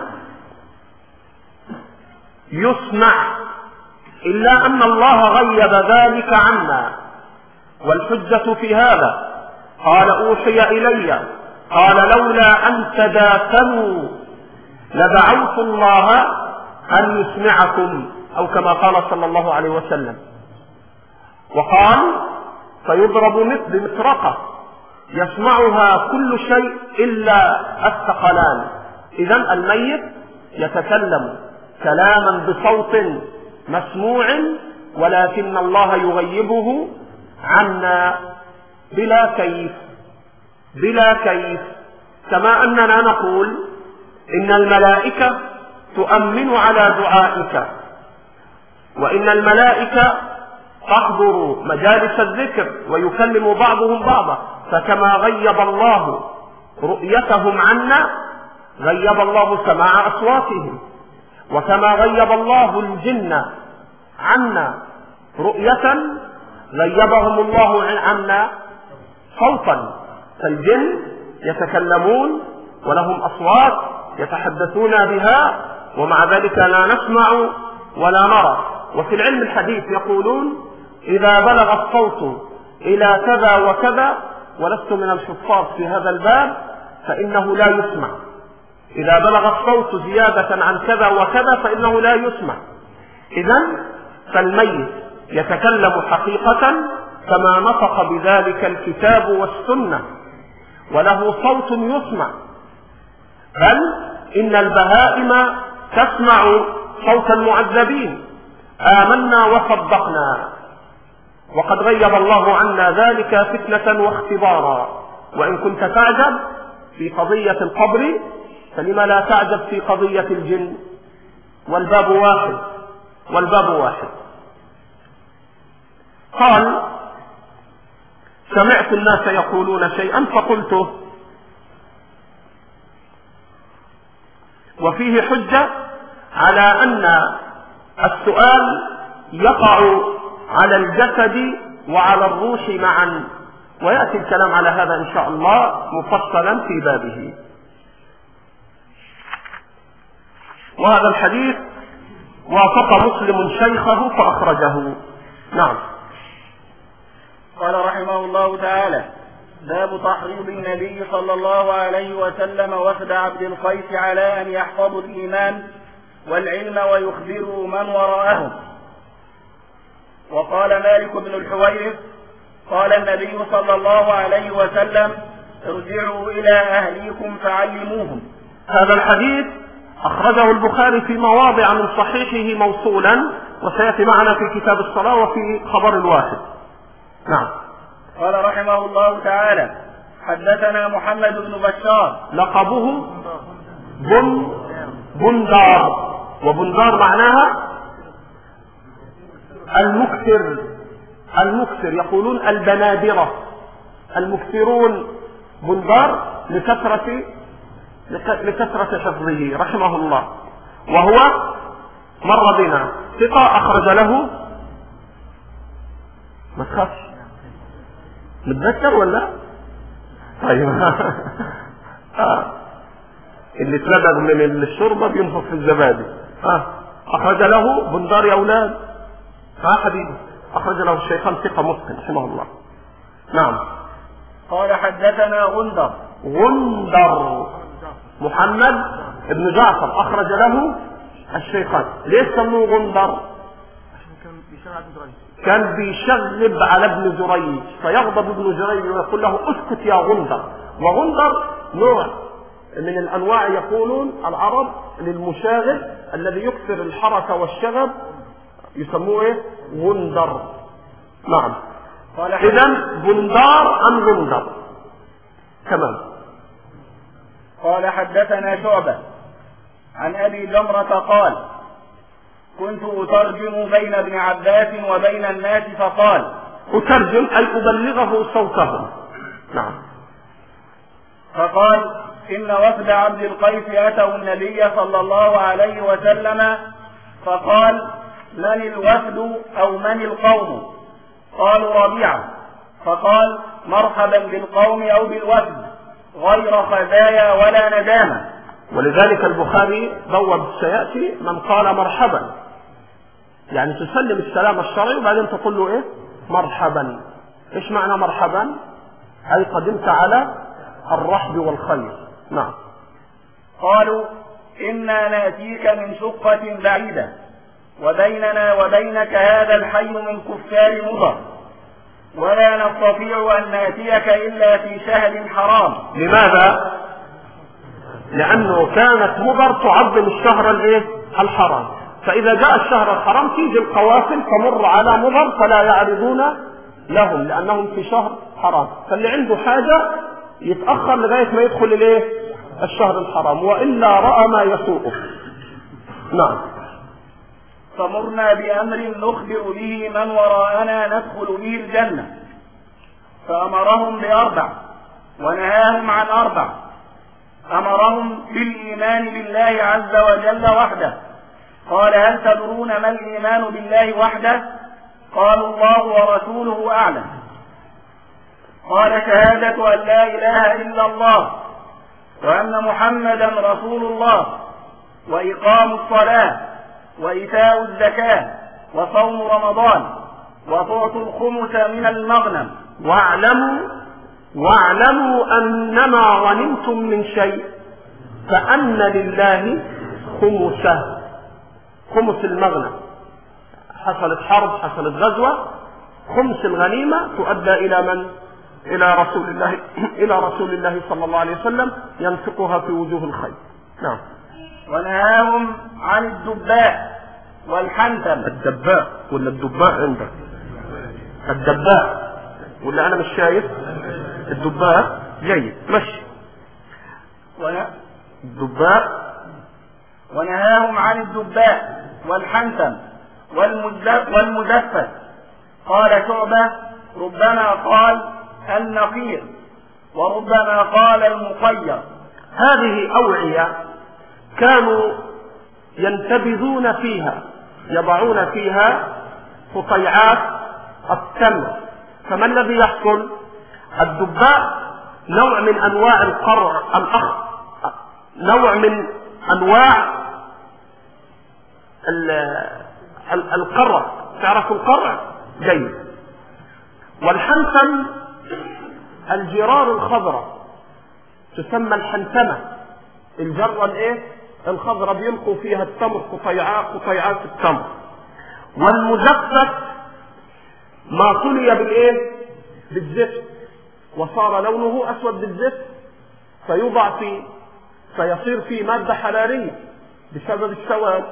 يسمع، إلا أن الله غيب ذلك عنا. والحجة في هذا قال أوحي إلي قال لولا أن تدافنوا لدعوت الله أن يسمعكم، أو كما قال صلى الله عليه وسلم. وقال فيضرب بمطرقة يسمعها كل شيء إلا الثقلان. إذن الميت يتكلم كلاما بصوت مسموع ولكن الله يغيبه عنا بلا كيف. كما أننا نقول إن الملائكة تؤمن على دعائك، وإن الملائكة تحضر مجالس الذكر ويكلم بعضهم بعضا، فكما غيب الله رؤيتهم عنا غيب الله سماع أصواتهم، وكما غيب الله الجن عنا رؤية غيبهم الله عنا صوتا. فالجن يتكلمون ولهم أصوات يتحدثون بها ومع ذلك لا نسمع ولا نرى. وفي العلم الحديث يقولون إذا بلغ الصوت إلى كذا وكذا، ولست من الحفاظ في هذا الباب، فإنه لا يسمع. إذا بلغ الصوت زيادة عن كذا وكذا فإنه لا يسمع. إذن فالميت يتكلم حقيقة كما نطق بذلك الكتاب والسنة، وله صوت يسمع، بل إن البهائم تسمع صوت المعذبين. آمنا وصدقنا، وقد غيب الله عنا ذلك فتنة واختبارا. وإن كنت تعجب في قضية القبر فلما لا تعجب في قضية الجن؟ والباب واحد. قال سمعت الناس يقولون شيئا فقلته. وفيه حجة على أن السؤال يقع على الجسد وعلى الروح معا، ويأتي الكلام على هذا إن شاء الله مفصلا في بابه. وهذا الحديث وافق مسلم شيخه فأخرجه. نعم. قال رحمه الله تعالى باب تحريض النبي صلى الله عليه وسلم وفد عبد القيس على أن يحفظوا الإيمان والعلم ويخبروا من وراءهم. وقال مالك بن الحويرث قال النبي صلى الله عليه وسلم ارجعوا إلى أهليكم فعلموهم. هذا الحديث أخرجه البخاري في مواضع من صحيحه موصولا، وسيأتي معنا في كتاب الصلاة وفي خبر الواحد. نعم. قال رحمه الله تعالى حدثنا محمد بن بشار لقبه بندار، وبندار معناها المكثر، يقولون البنادرة المكثرون. بندار لكثرة حفظه رحمه الله. وهو مر بنا ثقة أخرج له، ما تخافش متذكر ولا؟ طيب اللي اتلدغ من الشوربة بينفخ في الزبادي. أخرج له بندار يا أولاد. ها حبيبي، أخرج له الشيخان ثقة متقن رحمه الله. نعم. قال حدثنا غندر محمد بن جعفر، أخرج له الشيخان. ليش سموه غندر؟ كان بيشغب على ابن جريج، فيغضب ابن جريج ويقول له اسكت يا غندر. وغندر نوع من الأنواع، يقولون العرب للمشاغب الذي يكثر الحركة والشغب يسموه ايه؟ غندر. نعم. إذن بندار عن غندر. تمام. قال حدثنا شعبة عن أبي جمرة قال كنت أترجم بين ابن عباس وبين الناس فقال. أترجم أي أبلغه صوتهم. نعم. فقال إن وفد عبد القيس أتوا النبي صلى الله عليه وسلم فقال من الوفد أو من القوم؟ قالوا ربيعة. فقال مرحبا بالقوم أو بالوفد غير خزايا ولا ندامة. ولذلك البخاري بوب سيأتي من قال مرحبا، يعني تسلم السلام الشرعي وبعدين تقول له ايه؟ مرحبا. ايش معنى مرحبا؟ اي قدمت على الرحب والخير. نعم. قالوا إنا نأتيك من شقة بعيدة وبيننا وبينك هذا الحي من كفار مضر ولا نستطيع أن نأتيك إلا في شهر حرام. لماذا؟ لأنه كانت مضر تعظم الشهر الايه؟ الحرام، فإذا جاء الشهر الحرام تيجي القوافل تمر على مضر فلا يعرضون لهم لأنهم في شهر حرام، فاللي عنده حاجة يتأخر لغاية ما يدخل الايه؟ الشهر الحرام، وإلا رأى ما يسوءه. نعم. فمرنا بأمر نخبر به من وراءنا ندخل به الجنة، فأمرهم بأربع ونهاهم عن أربع. أمرهم بالإيمان بالله عز وجل وحده. قال هل تدرون ما الإيمان بالله وحده؟ قالوا الله ورسوله أعلم. قال شهادة أن لا إله إلا الله وأن محمدا رسول الله وإقام الصلاة وإيتاء الزكاة وصوم رمضان وتعطوا الخمس من المغنم. واعلموا أنما غنمتم من شيء فأن لله خمسه، خمس المغنم. حصلت حرب، حصلت غزوة، خمس الغنيمة تؤدى إلى من؟ إلى رسول الله صلى الله عليه وسلم ينفقها في وجوه الخير. نعم. ونهاهم عن الدباء والحنتم. الدباء ولا الدباء عندك؟ الدباء ولا أنا مش شايف؟ الدباء جيد مشي. الدباء. ونهاهم عن الدباء والحنتم والمزفت. قال شعبة ربما قال النقير وربما قال المقير. هذه أوعية كانوا ينتبذون فيها، يضعون فيها قطيعات التمر. فما الذي يحصل؟ الدباء نوع من أنواع القرع نوع من أنواع القرع. تعرفوا القرع؟ جيد. والحنتم الجرار الخضراء تسمى الحنتمة، الجرة الايه؟ الخضراء، بيلقوا فيها التمر، قطيعات التمر. والمزفت ما طلي بالايه؟ بالزفت وصار لونه اسود بالزفت، فيوضع فيصير فيه مادة حرارية بسبب السواد.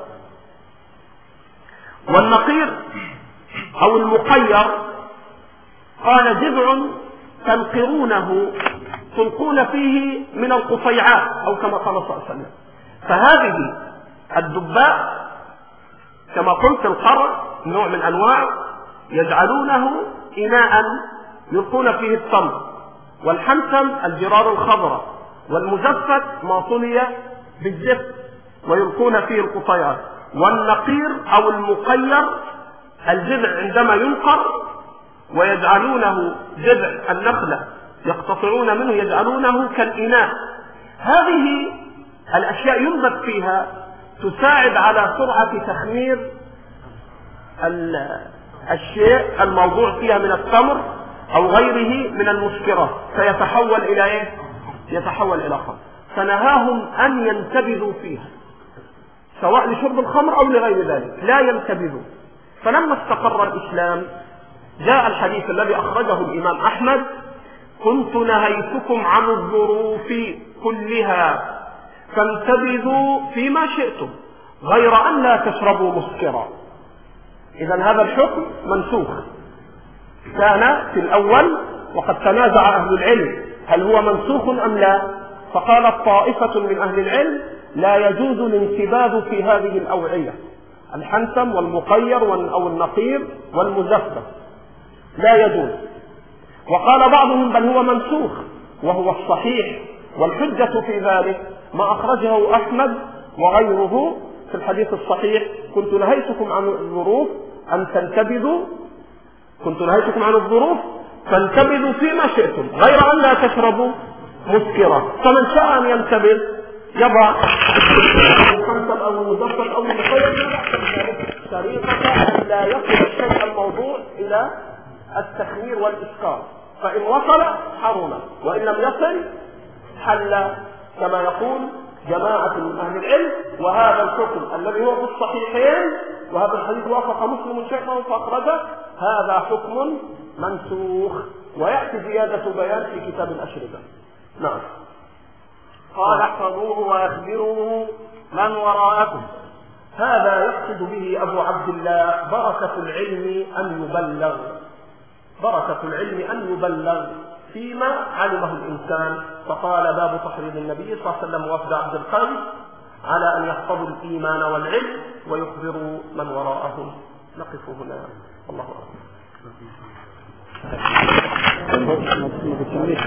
والنقير او المقير قال جذع تنقرونه تلقون فيه من القطيعات، او كما قال صلى الله عليه وسلم. فهذه الدباء كما قلت القرع نوع من انواع، يجعلونه اناء يلقون فيه التمر. والحنتم الجرار الخضراء. والمزفت ما طلي بالزفت ويلقون فيه القطيعات. والنقير او المقير الجذع عندما ينقر ويجعلونه جذع النخلة يقتطعون منه يجعلونه كالإناء. هذه الأشياء ينبت فيها تساعد على سرعة تخمير الشيء الموضوع فيها من التمر أو غيره من المسكرات، فيتحول إلى إيه؟ يتحول إلى خمر. فنهاهم أن ينتبذوا فيها سواء لشرب الخمر أو لغير ذلك، لا ينتبذوا. فلما استقر الإسلام جاء الحديث الذي أخرجه الإمام أحمد: كنت نهيتكم عن الظروف كلها فانتبذوا فيما شئتم غير أن لا تشربوا مسكرا. إذن هذا الحكم منسوخ كان في الأول، وقد تنازع أهل العلم هل هو منسوخ أم لا، فقالت طائفة من أهل العلم لا يجوز الانتباذ في هذه الأوعية، الحنتم والمقير أو النقير والمزفت لا يجوز. وقال بعضهم بل هو منسوخ وهو الصحيح، والحجة في ذلك ما أخرجه أحمد وغيره في الحديث الصحيح: كنت نهيتكم عن الظروف أن تنتبذوا، كنت نهيتكم عن الظروف فانتبذوا فيما شئتم غير أن لا تشربوا مسكرا. فمن شاء أن ينتبذ يضع الحنتم أو المزفت أو المقير طريقة أن لا يصل الشيء الموضوع إلى التخمير والإسكار، فإن وصل حرم، وإن لم يصل حل كما يقول جماعة من أهل العلم. وهذا الحكم الذي هو في الصحيحين، وهذا الحديث وافق مسلم شيخه فأخرجه، هذا حكم منسوخ، ويأتي زيادة بيان في كتاب الأشربة. نعم. قال: احفظوه وأخبروه من وراءكم. هذا يقصد به أبو عبد الله بركة العلم أن يبلغ، بركة العلم أن يبلغ فيما علمه الإنسان. فقال: باب تحريض النبي صلى الله عليه وسلم وفد عبد القيس على أن يحفظوا الإيمان والعلم ويخبروا من وراءهم. نقف هنا، الله أكبر.